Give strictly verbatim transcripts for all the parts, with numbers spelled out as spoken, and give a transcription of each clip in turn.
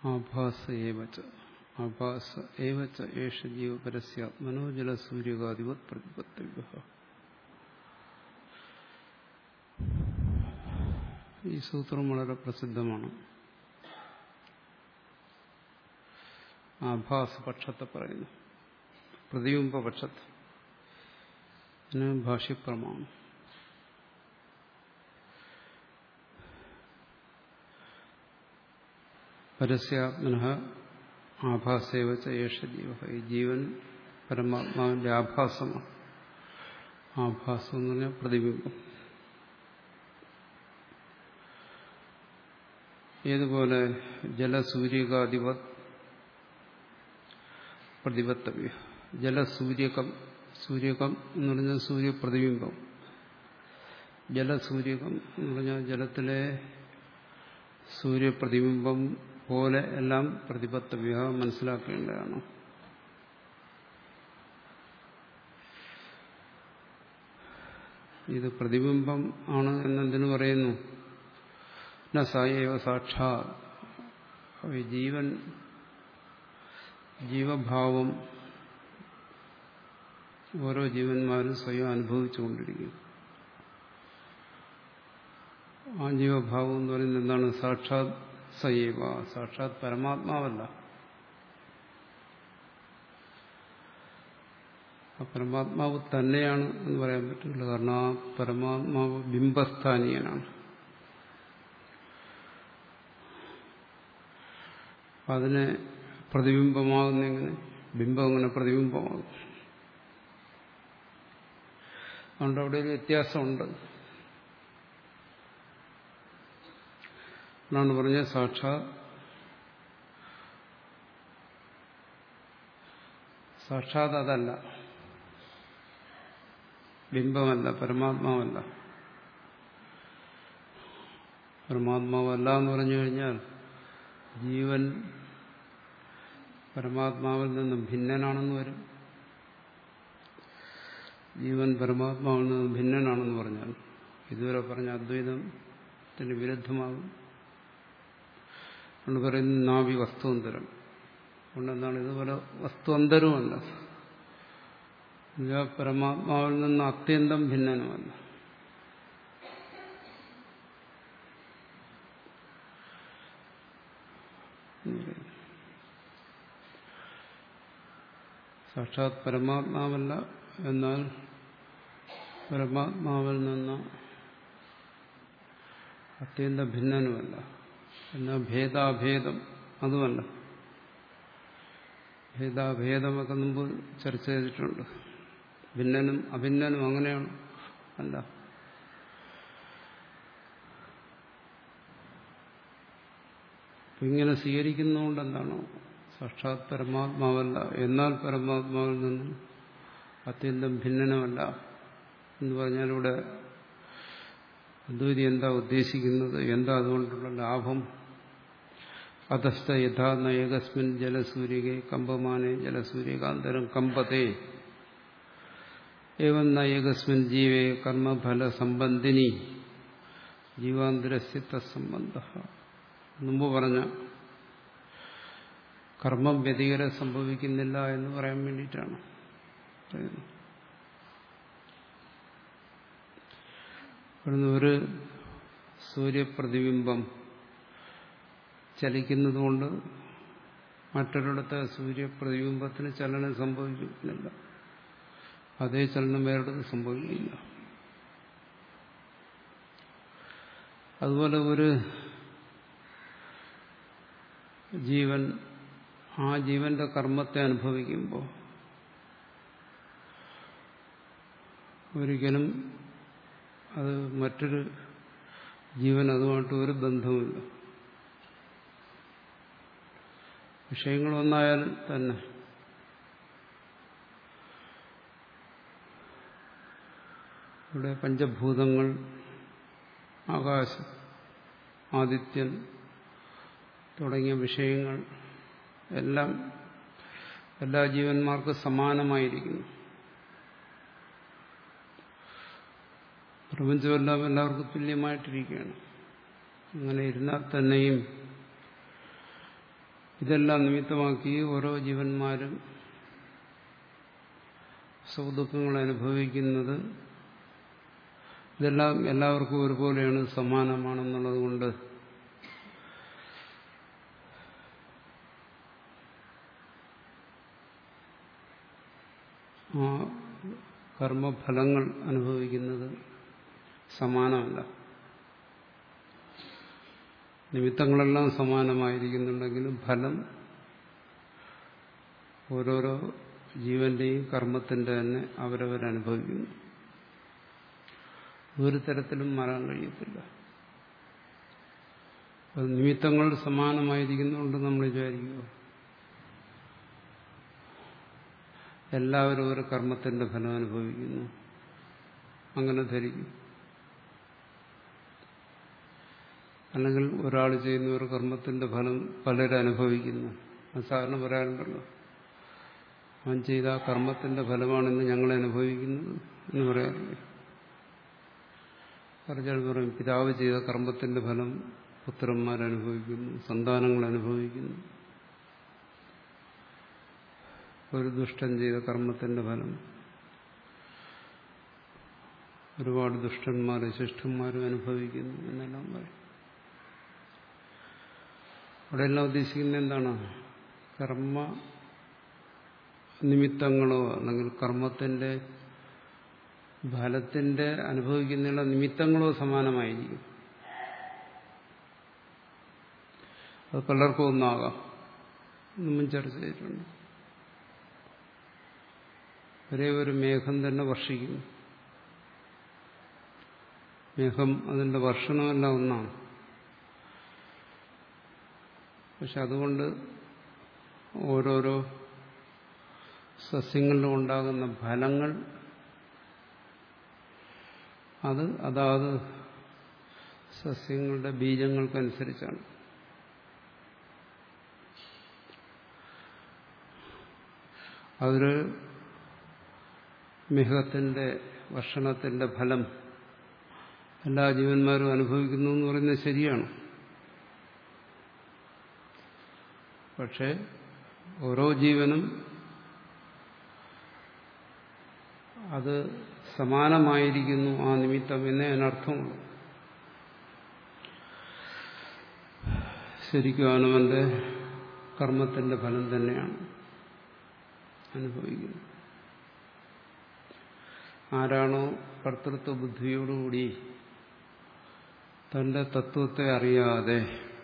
ആഭാസ ഏവച ആഭാസ ഏവച ഏഷ ജീവപരസ്യാത്മനോ ജലസൂര്യകാദിവത് പ്രതിപത്തവ്യഃ. ഈ സൂത്രം വളരെ പ്രസിദ്ധമാണ്. ആഭാസപക്ഷത്തെ പറയുന്നു, പ്രതിബിംബപക്ഷത്തെ. ഇതിന് ഭാഷ്യപ്രമാണം. പരസ്യാത്മനഃ ആഭാസേവച ഏഷ ജീവ. ഈ ജീവൻ പരമാത്മാവിന്റെ ആഭാസമാണ്. ആഭാസം എന്ന് പറഞ്ഞാൽ പ്രതിബിംബം. ഏതുപോലെ ജലസൂര്യകാദിവത് പ്രതിപത്തവ്യ. ജലസൂര്യകം, സൂര്യകം എന്ന് പറഞ്ഞാൽ സൂര്യപ്രതിബിംബം. ജലസൂര്യകം എന്ന് പറഞ്ഞാൽ ജലത്തിലെ സൂര്യപ്രതിബിംബം പോലെ എല്ലാം പ്രതിപത്തവ്യ, മനസ്സിലാക്കേണ്ടതാണ്. ഇത് പ്രതിബിംബം ആണ് എന്നെന്തിനു പറയുന്നു? ന സായേവ സാക്ഷാ. ജീവൻ ജീവഭാവം ഓരോ ജീവന്മാരും സ്വയം അനുഭവിച്ചുകൊണ്ടിരിക്കും. ആ ജീവഭാവം എന്ന് പറയുന്നത് എന്താണ്? സാക്ഷാത് സയേവ, സാക്ഷാത് പരമാത്മാവല്ല. ആ പരമാത്മാവ് തന്നെയാണ് എന്ന് പറയാൻ പറ്റില്ല. കാരണം ആ പരമാത്മാവ് ബിംബസ്ഥാനീയനാണ്. അതിനെ പ്രതിബിംബമാകുന്ന എങ്ങനെ? ബിംബം എങ്ങനെ പ്രതിബിംബമാകും? അതുകൊണ്ട് അവിടെ ഒരു വ്യത്യാസമുണ്ട് എന്നാണ് പറഞ്ഞത്. സാക്ഷാത് സാക്ഷാത് അതല്ല, ബിംബമല്ല, പരമാത്മാവല്ല. പരമാത്മാവല്ല എന്ന് പറഞ്ഞു കഴിഞ്ഞാൽ ജീവൻ പരമാത്മാവിൽ നിന്നും ഭിന്നനാണെന്ന് വരും. ജീവൻ പരമാത്മാവിൽ നിന്നും ഭിന്നനാണെന്ന് പറഞ്ഞാൽ ഇതുവരെ പറഞ്ഞ അദ്വൈതത്തിന് വിരുദ്ധമാകും. അതുകൊണ്ട് പറയുന്നു നാവി വസ്തുവന്തരം. അതുകൊണ്ട് എന്താണ്? ഇതുപോലെ വസ്തുവന്തരവുമല്ല, പരമാത്മാവിൽ നിന്ന് അത്യന്തം ഭിന്നനുമല്ല. സാക്ഷാത് പരമാത്മാവല്ല, എന്നാൽ പരമാത്മാവിൽ നിന്ന് അത്യന്തം ഭിന്നനുമല്ല. എന്നാൽ ഭേദാഭേദം അതുമല്ല. ഭേദാഭേദമൊക്കെ മുമ്പ് ചർച്ച ചെയ്തിട്ടുണ്ട്. ഭിന്നനും അഭിന്നനും അങ്ങനെയാണ് അല്ല. ഇങ്ങനെ സ്വീകരിക്കുന്നതുകൊണ്ട് എന്താണ്? സാക്ഷാത് പരമാത്മാവല്ല, എന്നാൽ പരമാത്മാവിൽ നിന്നും അത്യന്തം ഭിന്നനുമല്ല എന്ന് പറഞ്ഞാൽ ഇവിടെ അദ്വൈതി എന്താ ഉദ്ദേശിക്കുന്നത്? എന്താ അതുകൊണ്ടുള്ള ലാഭം? അധസ്ഥ യഥാ നയകസ്മിൻ ജലസൂര്യകെ കമ്പമാനെ ജലസൂര്യകാന്തരം കമ്പതേ ഏവം നയകസ്മിൻ ജീവേ കർമ്മഫല സംബന്ധിനി ജീവാന്തരസ്യ തത്സംബന്ധ. മുമ്പ് പറഞ്ഞ കർമ്മം വ്യതികരം സംഭവിക്കുന്നില്ല എന്ന് പറയാൻ വേണ്ടിയിട്ടാണ് പറയുന്നത്. ഒരു സൂര്യപ്രതിബിംബം ചലിക്കുന്നതുകൊണ്ട് മറ്റൊരിടത്തെ സൂര്യപ്രതിബിംബത്തിന് ചലനം സംഭവിക്കുന്നില്ല. അതേ ചലനം വേറൊരിടത്ത് സംഭവിക്കില്ല. അതുപോലെ ഒരു ജീവൻ ആ ജീവന്റെ കർമ്മത്തെ അനുഭവിക്കുമ്പോൾ ഒരിക്കലും അത് മറ്റൊരു ജീവൻ അതുമായിട്ട് ഒരു ബന്ധവുമില്ല. വിഷയങ്ങൾ ഒന്നായാൽ തന്നെ ഇവിടെ പഞ്ചഭൂതങ്ങൾ, ആകാശം, ആദിത്യൻ തുടങ്ങിയ വിഷയങ്ങൾ എല്ലാം എല്ലാ ജീവന്മാർക്കും സമാനമായിരിക്കുന്നു. പ്രപഞ്ചമെല്ലാം എല്ലാവർക്കും തുല്യമായിട്ടിരിക്കുകയാണ്. അങ്ങനെ ഇരുന്നാൽ തന്നെയും ഇതെല്ലാം നിമിത്തമാക്കി ഓരോ ജീവന്മാരും സുഖദുഃഖങ്ങൾ അനുഭവിക്കുന്നത് ഇതെല്ലാം എല്ലാവർക്കും ഒരുപോലെയാണ്, സമാനമാണെന്നുള്ളത് കൊണ്ട് ആ കർമ്മഫലങ്ങൾ അനുഭവിക്കുന്നത് സമാനമല്ല. നിമിത്തങ്ങളെല്ലാം സമാനമായിരിക്കുന്നുണ്ടെങ്കിലും ഫലം ഓരോരോ ജീവന്റെയും കർമ്മത്തിന്റെ തന്നെ അവരവരനുഭവിക്കുന്നു. ഒരു തരത്തിലും മാറാൻ കഴിയത്തില്ല. നിമിത്തങ്ങൾ സമാനമായിരിക്കുന്നുകൊണ്ട് നമ്മൾ വിചാരിക്കുക എല്ലാവരും ഒരു കർമ്മത്തിന്റെ ഫലം അനുഭവിക്കുന്നു, അങ്ങനെ ധരിക്കും. അല്ലെങ്കിൽ ഒരാൾ ചെയ്യുന്ന ഒരു കർമ്മത്തിന്റെ ഫലം പലരും അനുഭവിക്കുന്നു. അത് സാധാരണ പറയാറുണ്ടല്ലോ, അവൻ ചെയ്ത ആ കർമ്മത്തിന്റെ ഫലമാണെന്ന് ഞങ്ങൾ അനുഭവിക്കുന്നത് എന്ന് പറയാറില്ലേ. പറഞ്ഞാൽ പറയും പിതാവ് ചെയ്ത കർമ്മത്തിന്റെ ഫലം പുത്രന്മാരനുഭവിക്കുന്നു, സന്താനങ്ങൾ അനുഭവിക്കുന്നു. ഒരു ദുഷ്ടൻ ചെയ്ത കർമ്മത്തിന്റെ ഫലം ഒരുപാട് ദുഷ്ടന്മാരും ശിഷ്ടന്മാരും അനുഭവിക്കുന്നു എന്നെല്ലാം പറയും. അവിടെ എല്ലാം ഉദ്ദേശിക്കുന്നത് എന്താണ്? കർമ്മ നിമിത്തങ്ങളോ അല്ലെങ്കിൽ കർമ്മത്തിന്റെ ഫലത്തിന്റെ അനുഭവിക്കുന്നതിനുള്ള നിമിത്തങ്ങളോ സമാനമായിരിക്കും. അത് പലർക്കും ഒന്നാകാം. മുൻ ചർച്ച ചെയ്തിട്ടുണ്ട്. ഒരേ ഒരു മേഘം തന്നെ വർഷിക്കുന്നു. മേഘം അതിന്റെ വർഷണമെല്ലാം ഒന്നാണ്. പക്ഷെ അതുകൊണ്ട് ഓരോരോ സസ്യങ്ങളിലും ഉണ്ടാകുന്ന ഫലങ്ങൾ അത് അതാത് സസ്യങ്ങളുടെ ബീജങ്ങൾക്കനുസരിച്ചാണ്. അതൊരു മേഘത്തിന്റെ വർഷണത്തിന്റെ ഫലം എല്ലാ ജീവന്മാരും അനുഭവിക്കുന്നു എന്ന് പറയുന്നത് ശരിയാണ്. പക്ഷെ ഓരോ ജീവനും അത് സമാനമായിരിക്കുന്നു ആ നിമിത്തം എന്നേ അതിനർത്ഥമുള്ളൂ. ശരിക്കും അവനവന്റെ കർമ്മത്തിന്റെ ഫലം തന്നെയാണ് അനുഭവിക്കുന്നത്. ആരാണോ കർത്തൃത്വ ബുദ്ധിയോടുകൂടി തന്റെ തത്വത്തെ അറിയാതെ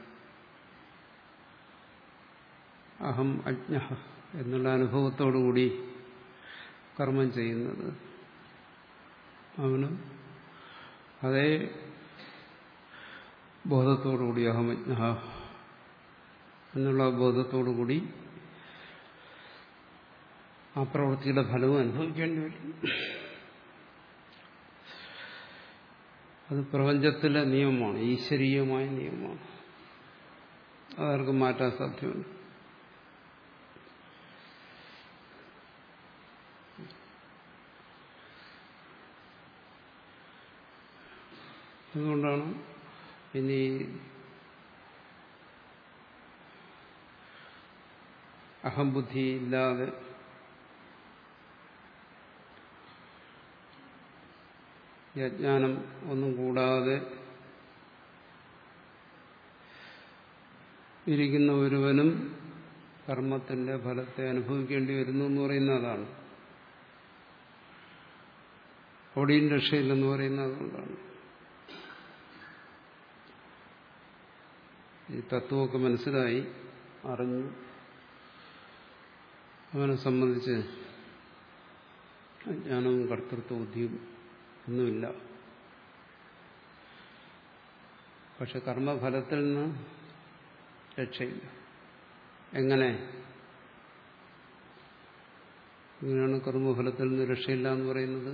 അഹം അജ്ഞഃ എന്നുള്ള അനുഭവത്തോടുകൂടി കർമ്മം ചെയ്യുന്നത്, അവന് അതേ ബോധത്തോടുകൂടി അഹമജ്ഞഃ എന്നുള്ള ബോധത്തോടുകൂടി ആ പ്രവൃത്തിയുടെ ഫലവും അനുഭവിക്കേണ്ടി വരും. അത് പ്രപഞ്ചത്തിലെ നിയമമാണ്, ഈശ്വരീയമായ നിയമമാണ്. അതാർക്കും മാറ്റാൻ സാധ്യമല്ല. അതുകൊണ്ടാണ് ഇനി അഹംബുദ്ധി ഇല്ലാതെ ഈ അജ്ഞാനം ഒന്നും കൂടാതെ ഇരിക്കുന്ന ഒരുവനും കർമ്മത്തിന്റെ ഫലത്തെ അനുഭവിക്കേണ്ടി വരുന്നു എന്ന് പറയുന്ന അതാണ്. അവിടെയും രക്ഷയില്ലെന്ന് പറയുന്നത് അതുകൊണ്ടാണ്. ഈ തത്വമൊക്കെ മനസ്സിലായി അറിഞ്ഞു അവനെ സംബന്ധിച്ച് അജ്ഞാനവും കർത്തൃത്വ ബുദ്ധിയും ഒന്നുമില്ല. പക്ഷെ കർമ്മഫലത്തിൽ നിന്ന് രക്ഷയില്ല. എങ്ങനെ എങ്ങനെയാണ് കർമ്മഫലത്തിൽ നിന്ന് രക്ഷയില്ല എന്ന് പറയുന്നത്?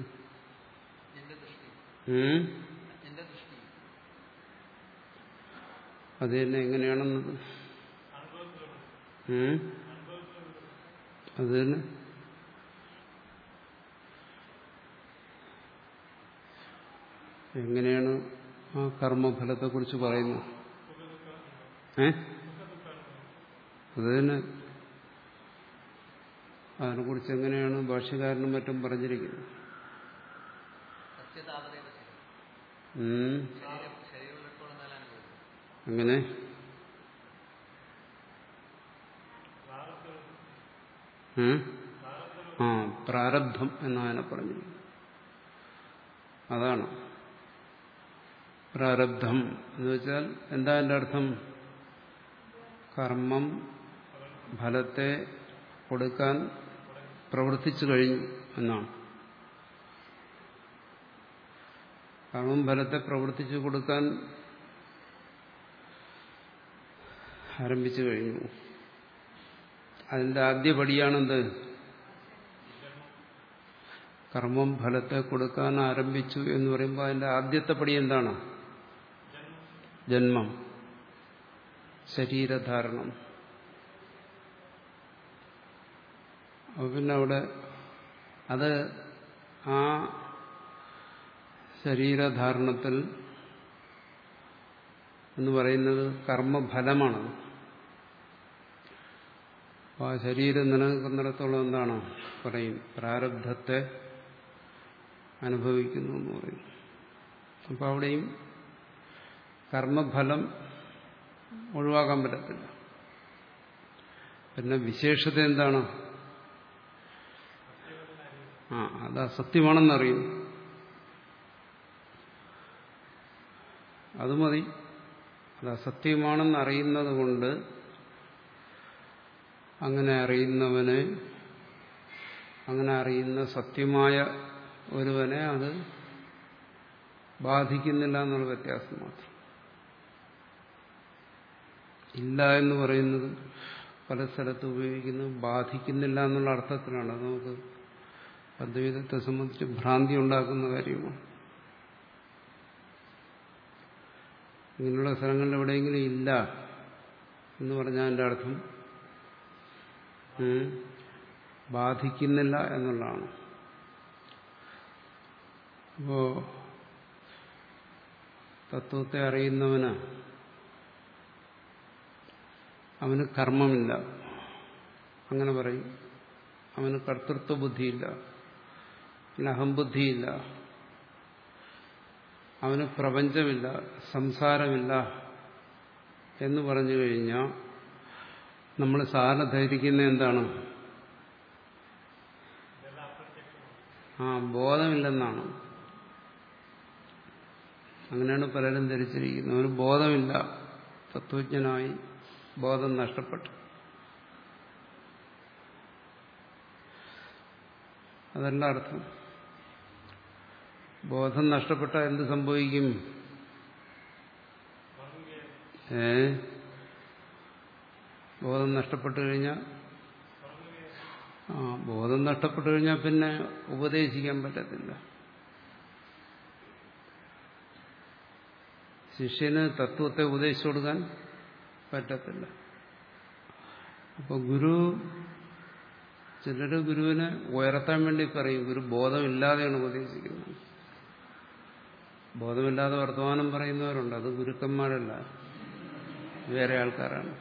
അത് തന്നെ എങ്ങനെയാണെന്നത് അത് തന്നെ എങ്ങനെയാണ് ആ കർമ്മഫലത്തെക്കുറിച്ച് പറയുന്നത്? ഏ അതിന് അതിനെക്കുറിച്ച് എങ്ങനെയാണ് ഭാഷ്യകാരനും മറ്റും പറഞ്ഞിരിക്കുന്നത്? അങ്ങനെ ആ പ്രാരബ്ധം എന്നതിനെ പറഞ്ഞിരിക്കുന്നു. അതാണ് പ്രാരബ്ധം എന്ന് വെച്ചാൽ എന്താ എൻ്റെ അർത്ഥം? കർമ്മം ഫലത്തെ കൊടുക്കാൻ പ്രവർത്തിച്ചു കഴിഞ്ഞു എന്നാണ്. കർമ്മം ഫലത്തെ പ്രവർത്തിച്ചു കൊടുക്കാൻ ആരംഭിച്ചു കഴിഞ്ഞു. അതിന്റെ ആദ്യപടിയാണെന്ത്? കർമ്മം ഫലത്തെ കൊടുക്കാൻ ആരംഭിച്ചു എന്ന് പറയുമ്പോൾ അതിന്റെ ആദ്യത്തെ പടി എന്താണ്? ജന്മം, ശരീരധാരണം. അപ്പൊ പിന്നെ അവിടെ അത് ആ ശരീരധാരണത്തിൽ എന്ന് പറയുന്നത് കർമ്മഫലമാണ്. അപ്പോൾ ആ ശരീരം നിലനിൽക്കുന്നിടത്തോളം എന്താണ് പറയും? പ്രാരബ്ധത്തെ അനുഭവിക്കുന്നു എന്ന് പറയും. അപ്പോൾ അവിടെയും കർമ്മഫലം ഒഴിവാക്കാൻ പറ്റത്തില്ല. പിന്നെ വിശേഷത എന്താണ്? ആ അത് അസത്യമാണെന്നറിയും. അത് മതി. അത് അസത്യമാണെന്നറിയുന്നത് കൊണ്ട് അങ്ങനെ അറിയുന്നവനെ, അങ്ങനെ അറിയുന്ന സത്യമായ ഒരുവനെ അത് ബാധിക്കുന്നില്ല എന്നുള്ള വ്യത്യാസം മാത്രം. ഇല്ല എന്ന് പറയുന്നത് പല സ്ഥലത്ത് ഉപയോഗിക്കുന്നത് ബാധിക്കുന്നില്ല എന്നുള്ള അർത്ഥത്തിലാണ്. അത് നമുക്ക് അദ്വൈതത്തെ സംബന്ധിച്ച് ഭ്രാന്തി ഉണ്ടാക്കുന്ന കാര്യമാണ്. ഇങ്ങനെയുള്ള സ്ഥലങ്ങളിൽ എവിടെയെങ്കിലും ഇല്ല എന്ന് പറഞ്ഞാൽ അതിൻ്റെ അർത്ഥം ബാധിക്കുന്നില്ല എന്നുള്ളതാണ്. അപ്പോ തത്വത്തെ അറിയുന്നവന് അവന് കർമ്മമില്ല, അങ്ങനെ പറയും. അവന് കർത്തൃത്വ ബുദ്ധിയില്ല, പിന്നെ അഹംബുദ്ധിയില്ല, അവന് പ്രപഞ്ചമില്ല, സംസാരമില്ല എന്ന് പറഞ്ഞു കഴിഞ്ഞാൽ നമ്മൾ സാധാരണ ധരിക്കുന്ന എന്താണ്? ആ ബോധമില്ലെന്നാണ്. അങ്ങനെയാണ് പലരും ധരിച്ചിരിക്കുന്നത്. അവന് ബോധമില്ല, തത്വജ്ഞനായി ബോധം നഷ്ടപ്പെട്ടു. അതല്ല അർത്ഥം. ബോധം നഷ്ടപ്പെട്ടാൽ എന്ത് സംഭവിക്കും? ഏ ബോധം നഷ്ടപ്പെട്ടു കഴിഞ്ഞാൽ ആ ബോധം നഷ്ടപ്പെട്ടു കഴിഞ്ഞാൽ പിന്നെ ഉപദേശിക്കാൻ പറ്റത്തില്ല. ശിഷ്യന് തത്വത്തെ ഉപദേശിച്ചു കൊടുക്കാൻ പറ്റത്തില്ല. അപ്പൊ ഗുരു, ചിലര് ഗുരുവിനെ ഉയർത്താൻ വേണ്ടി പറയും, ഗുരു ബോധമില്ലാതെയാണ് ഉപദേശിക്കുന്നത്. ബോധമില്ലാതെ വർത്തമാനം പറയുന്നവരുണ്ട്. അത് ഗുരുക്കന്മാരല്ല, വേറെ ആൾക്കാരാണ്.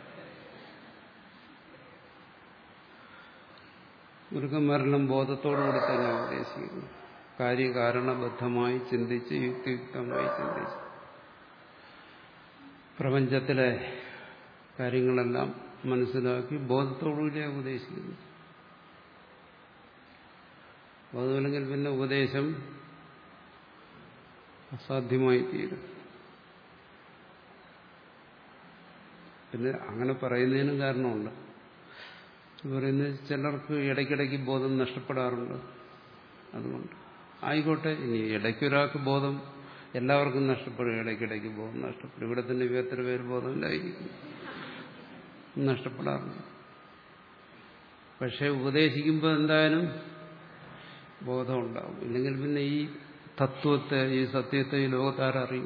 ഗുരുക്കന്മാരെല്ലാം ബോധത്തോടുകൂടി തന്നെ ഉപദേശിക്കുന്നു. കാര്യകാരണബദ്ധമായി ചിന്തിച്ച്, യുക്തിയുക്തമായി ചിന്തിച്ച് പ്രപഞ്ചത്തിലെ കാര്യങ്ങളെല്ലാം മനസ്സിലാക്കി ബോധത്തോടുകൂടിയേ ഉപദേശിക്കുന്നു. ബോധമില്ലെങ്കിൽ പിന്നെ ഉപദേശം അസാധ്യമായി തീരും. പിന്നെ അങ്ങനെ പറയുന്നതിനും കാരണമുണ്ട്. പറയുന്നത് ചിലർക്ക് ഇടയ്ക്കിടയ്ക്ക് ബോധം നഷ്ടപ്പെടാറുണ്ട്. അതുകൊണ്ട് ആയിക്കോട്ടെ, ഇനി ഇടയ്ക്കൊരാൾക്ക് ബോധം എല്ലാവർക്കും നഷ്ടപ്പെടും. ഇടയ്ക്കിടയ്ക്ക് ബോധം നഷ്ടപ്പെടും. ഇവിടെ തന്നെ എത്ര പേര് ബോധമില്ലായിരിക്കും, നഷ്ടപ്പെടാറുണ്ട്. പക്ഷെ ഉപദേശിക്കുമ്പോൾ എന്തായാലും ബോധം ഉണ്ടാവും. ഇല്ലെങ്കിൽ പിന്നെ ഈ തത്വത്തെ, ഈ സത്യത്തെ ഈ ലോകത്താരറിയും?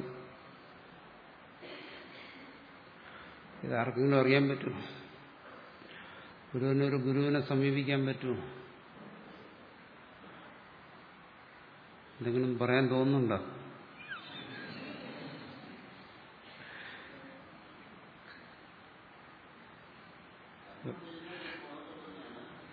ഇതാർക്കെങ്കിലും അറിയാൻ പറ്റുമോ? ഗുരുവിനൊരു ഗുരുവിനെ സമീപിക്കാൻ പറ്റുമോ? എന്തെങ്കിലും പറയാൻ തോന്നുന്നുണ്ടോ?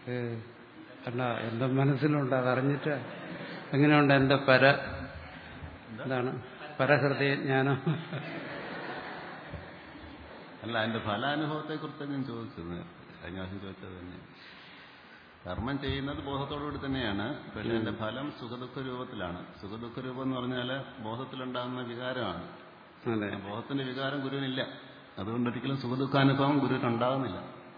ഏ അല്ല, എന്റെ മനസ്സിലുണ്ട്, അതറിഞ്ഞിട്ട് എങ്ങനെയുണ്ട് എന്റെ പര എന്താണ് പരഹൃദയജ്ഞാനം? അല്ല, അതിന്റെ ഫലാനുഭവത്തെ കുറിച്ച് ഞാൻ ചോദിച്ചത് കഴിഞ്ഞ പ്രാവശ്യം ചോദിച്ചത് തന്നെ. കർമ്മം ചെയ്യുന്നത് ബോധത്തോടുകൂടി തന്നെയാണ്, പക്ഷെ അതിന്റെ ഫലം സുഖദുഃഖ രൂപത്തിലാണ്. സുഖദുഃഖ രൂപം എന്ന് പറഞ്ഞാൽ ബോധത്തിലുണ്ടാകുന്ന വികാരമാണ്. ബോധത്തിന്റെ വികാരം ഗുരുവിനില്ല, അതുകൊണ്ടൊരിക്കലും സുഖദുഃഖാനുഭവം ഗുരുവിനുണ്ടാകുന്നില്ല.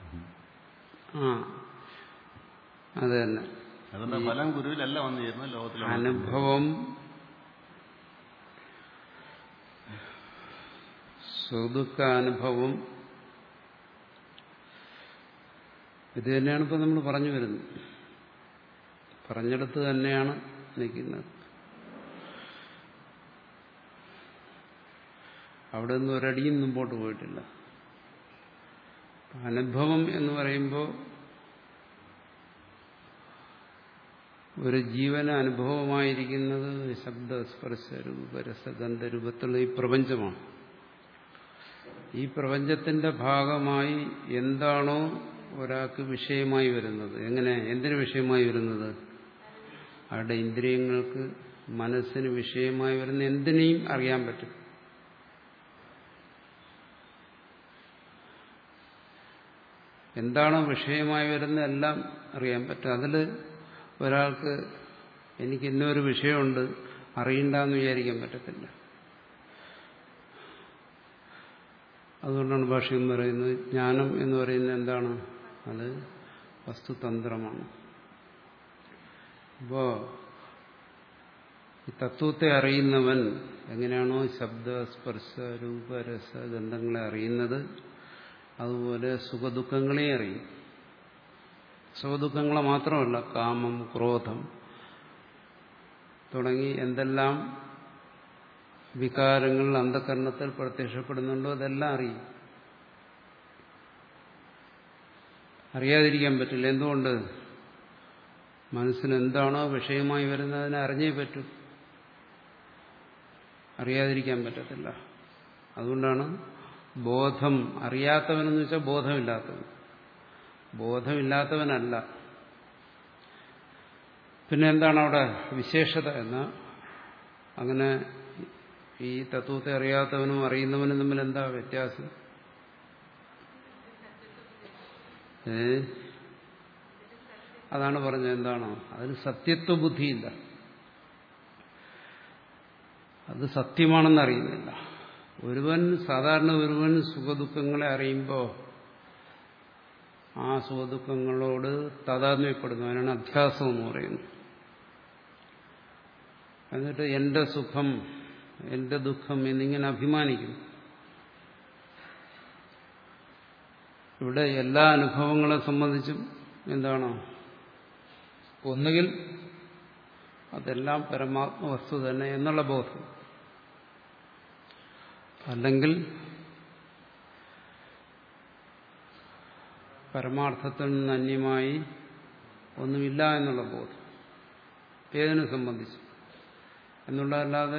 അത് തന്നെ. അതുകൊണ്ട് ഫലം ഗുരുവിലല്ല വന്നു ചേരുന്നത്, ലോകത്തിലുള്ള അനുഭവം. സുഖദുഃഖാനുഭവം ഇത് തന്നെയാണ് ഇപ്പം നമ്മൾ പറഞ്ഞു വരുന്നത്. പറഞ്ഞെടുത്ത് തന്നെയാണ് നിൽക്കുന്നത്. അവിടെ നിന്ന് ഒരടിയും മുമ്പോട്ട് പോയിട്ടില്ല. അനുഭവം എന്ന് പറയുമ്പോൾ ഒരു ജീവന അനുഭവമായിരിക്കുന്നത് ശബ്ദസ്പർശ രൂപരസഗന്ധരൂപത്തിലുള്ള ഈ പ്രപഞ്ചമാണ്. ഈ പ്രപഞ്ചത്തിന്റെ ഭാഗമായി എന്താണോ ഒരാൾക്ക് വിഷയമായി വരുന്നത്, എങ്ങനെ എന്തിനു വിഷയമായി വരുന്നത്? അവരുടെ ഇന്ദ്രിയങ്ങൾക്ക്, മനസ്സിന് വിഷയമായി വരുന്ന എന്തിനേയും അറിയാൻ പറ്റും. എന്താണോ വിഷയമായി വരുന്ന എല്ലാം അറിയാൻ പറ്റും. അതിൽ ഒരാൾക്ക് എനിക്ക് ഇന്നൊരു വിഷയമുണ്ട് അറിയണ്ടെന്ന് വിചാരിക്കാൻ പറ്റത്തില്ല. അതുകൊണ്ടാണ് ഭാഷ്യം പറയുന്നത് ജ്ഞാനം എന്ന് പറയുന്നത് എന്താണ്? അത് വസ്തുതന്ത്രമാണ്. അപ്പോ ഈ തത്വത്തെ അറിയുന്നവൻ എങ്ങനെയാണോ ശബ്ദ സ്പർശ രൂപ രസ ഗന്ധങ്ങളെ അറിയുന്നത്, അതുപോലെ സുഖദുഃഖങ്ങളെ അറിയും. സുഖദുഃഖങ്ങളെ മാത്രമല്ല, കാമം, ക്രോധം തുടങ്ങി എന്തെല്ലാം വികാരങ്ങൾ അന്ധകരണത്തിൽ പ്രത്യക്ഷപ്പെടുന്നുണ്ടോ അതെല്ലാം അറിയും. അറിയാതിരിക്കാൻ പറ്റില്ല. എന്തുകൊണ്ട്? മനസ്സിന് എന്താണോ വിഷയമായി വരുന്നത് അതിനെ അറിഞ്ഞേ പറ്റൂ. അറിയാതിരിക്കാൻ പറ്റത്തില്ല. അതുകൊണ്ടാണ് ബോധം അറിയാത്തവനെന്ന് വെച്ചാൽ ബോധമില്ലാത്തവൻ. ബോധമില്ലാത്തവനല്ല. പിന്നെ എന്താണ് അവിടെ വിശേഷത എന്ന? അങ്ങനെ ഈ തത്വത്തെ അറിയാത്തവനും അറിയുന്നവനും തമ്മിൽ എന്താ വ്യത്യാസം? ഏ അതാണ് പറഞ്ഞത്. എന്താണോ അതിന് സത്യത്വ ബുദ്ധിയില്ല. അത് സത്യമാണെന്ന് അറിയുന്നില്ല. ഒരുവൻ സാധാരണ ഒരുവൻ സുഖദുഃഖങ്ങളെ അറിയുമ്പോൾ ആ സുഖദുഃഖങ്ങളോട് താതാത്മ്യപ്പെടുന്നു. അതിനാണ് അധ്യാസം എന്ന് പറയുന്നത്. എന്നിട്ട് എന്റെ സുഖം, എന്റെ ദുഃഖം എന്നിങ്ങനെ അഭിമാനിക്കുന്നു. ഇവിടെ എല്ലാ അനുഭവങ്ങളെ സംബന്ധിച്ചും എന്താണോ, ഒന്നുകിൽ അതെല്ലാം പരമാത്മ വസ്തു തന്നെ എന്നുള്ള ബോധം, അല്ലെങ്കിൽ പരമാർത്ഥത്തിൽ നിന്ന് അന്യമായി ഒന്നുമില്ല എന്നുള്ള ബോധം. ഏതിനെ സംബന്ധിച്ച് എന്നുള്ളതല്ലാതെ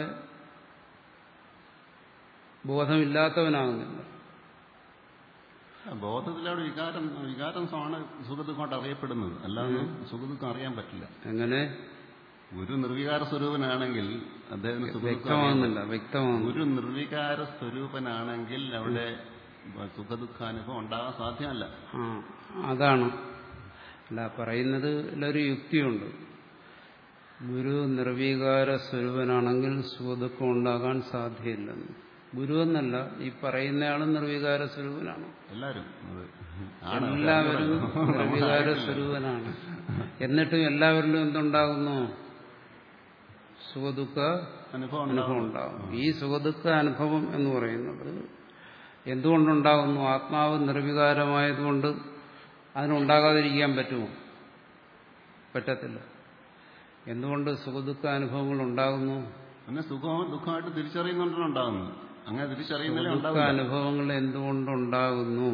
ബോധമില്ലാത്തവനാകുന്നില്ല. ബോധത്തിലവിടെ വികാരം വികാരമാണ് സുഖദുഃഖമായിട്ട് അറിയപ്പെടുന്നത്, അല്ലാതെ സുഖദുഃഖം അറിയാൻ പറ്റില്ല. എങ്ങനെ? ഗുരു നിർവികാര സ്വരൂപനാണെങ്കിൽ അദ്ദേഹത്തിന് വ്യക്തമാകുന്നില്ല. വ്യക്തമാകുന്നു. ഗുരു നിർവികാര സ്വരൂപനാണെങ്കിൽ അവിടെ സുഖദുഃഖാനുഭവം ഉണ്ടാകാൻ സാധ്യമല്ല. ആ അതാണ്. അല്ല, പറയുന്നത് ഒരു യുക്തിയുണ്ട്. ഗുരു നിർവികാര സ്വരൂപനാണെങ്കിൽ സുഖദുഃഖം ഉണ്ടാകാൻ സാധ്യമില്ലെന്ന്. ഗുരു എന്നല്ല, ഈ പറയുന്നയാളും നിർവികാര സ്വരൂപനാണ്. എല്ലാവരും എല്ലാവരും നിർവികാര സ്വരൂപനാണ്. എന്നിട്ടും എല്ലാവരിലും എന്തുണ്ടാകുന്നു? സുഖദുഃഖ അനുഭവം ഉണ്ടാകും. ഈ സുഖദുഃഖ അനുഭവം എന്ന് പറയുന്നത് എന്തുകൊണ്ടുണ്ടാകുന്നു? ആത്മാവ് നിർവികാരമായതുകൊണ്ട് അതിനുണ്ടാകാതിരിക്കാൻ പറ്റുമോ? പറ്റത്തില്ല. എന്തുകൊണ്ട് സുഖദുഃഖ അനുഭവങ്ങൾ ഉണ്ടാകുന്നു? അങ്ങനെ സുഖവും ദുഃഖമായിട്ട് തിരിച്ചറിയുന്നുണ്ടല്ലോ ഉണ്ടാകുന്നു. അങ്ങനെ തിരിച്ചറിയുന്നില്ല. ദുഃഖ അനുഭവങ്ങൾ എന്തുകൊണ്ടുണ്ടാകുന്നു?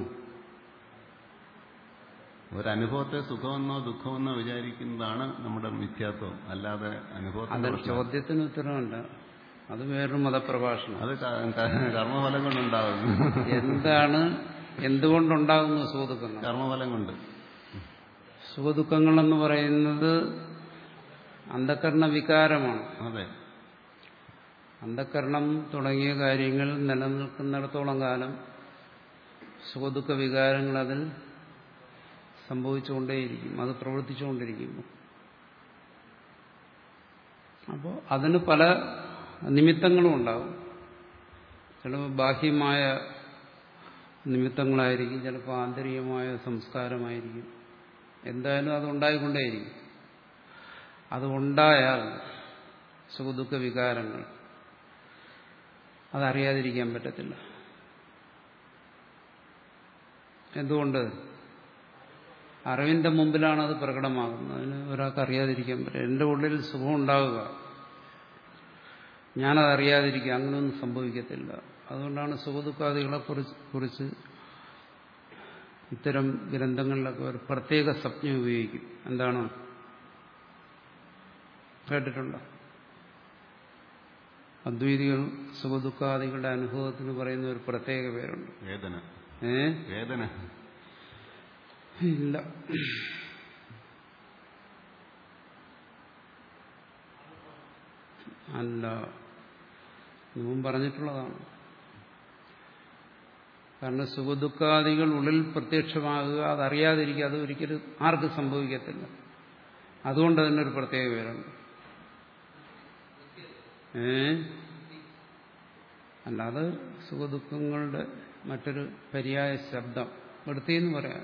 ഒരനുഭവത്തെ സുഖമെന്നോ ദുഃഖമെന്നോ വിചാരിക്കുന്നതാണ് നമ്മുടെ മിഥ്യാത്വം, അല്ലാതെ അനുഭവത്തിന്റെ ചോദ്യത്തിന് ഉത്തരവല്ല. അത് വേറൊരു മതപ്രഭാഷണം. അത് കർമ്മഫലം കൊണ്ടുണ്ടാകുന്നു. എന്താണ് എന്തുകൊണ്ടുണ്ടാകുന്നു സുഖദുഃഖങ്ങൾ? കർമ്മഫലം കൊണ്ട്. സുഖദുഃഖങ്ങളെന്ന് പറയുന്നത് അന്ധകരണ വികാരമാണ്. അതെ. അന്ധകരണം തുടങ്ങിയ കാര്യങ്ങൾ നിലനിൽക്കുന്നിടത്തോളം കാലം സുഖദുഃഖ വികാരങ്ങൾ അതിൽ സംഭവിച്ചുകൊണ്ടേയിരിക്കും, അത് പ്രവർത്തിച്ചുകൊണ്ടിരിക്കുന്നു. അപ്പോൾ അതിന് പല നിമിത്തങ്ങളും ഉണ്ടാകും. ചിലപ്പോൾ ബാഹ്യമായ നിമിത്തങ്ങളായിരിക്കും, ചിലപ്പോൾ ആന്തരികമായ സംസ്കാരമായിരിക്കും. എന്തായാലും അതുണ്ടായിക്കൊണ്ടേയിരിക്കും. അതുണ്ടായാൽ സുഖദുഃഖ വികാരങ്ങൾ അതറിയാതിരിക്കാൻ പറ്റത്തില്ല. എന്തുകൊണ്ട്? അറിവിന്റെ മുമ്പിലാണ് അത് പ്രകടമാകുന്നത്. അതിന് ഒരാൾക്ക് അറിയാതിരിക്കാൻ പറ്റില്ല. എൻ്റെ ഉള്ളിൽ സുഖം ഉണ്ടാവുക, ഞാനതറിയാതിരിക്കുക, അങ്ങനെയൊന്നും സംഭവിക്കത്തില്ല. അതുകൊണ്ടാണ് സുഖദുഃഖാദികളെ കുറിച്ച് ഇത്തരം ഗ്രന്ഥങ്ങളിലൊക്കെ ഒരു പ്രത്യേക സംജ്ഞ ഉപയോഗിക്കും. എന്താണ്? കേട്ടിട്ടുണ്ടോ? അദ്വൈതികൾ സുഖദുഃഖാദികളുടെ അനുഭവത്തിന് പറയുന്ന ഒരു പ്രത്യേക പേരുണ്ട്. വേദന. ഏ വേദന ഇല്ല. അല്ല, മുമ്പ് പറഞ്ഞിട്ടുള്ളതാണ്. കാരണം സുഖദുഃഖാദികൾ ഉള്ളിൽ പ്രത്യക്ഷമാകുക, അതറിയാതിരിക്കുക, അത് ഒരിക്കലും ആർക്കും സംഭവിക്കത്തില്ല. അതുകൊണ്ട് അതിനൊരു പ്രത്യേക പേരുണ്ട്. ഏ അല്ലാതെ സുഖദുഃഖങ്ങളുടെ മറ്റൊരു പര്യായ ശബ്ദം വൃത്തി എന്ന് പറയാൻ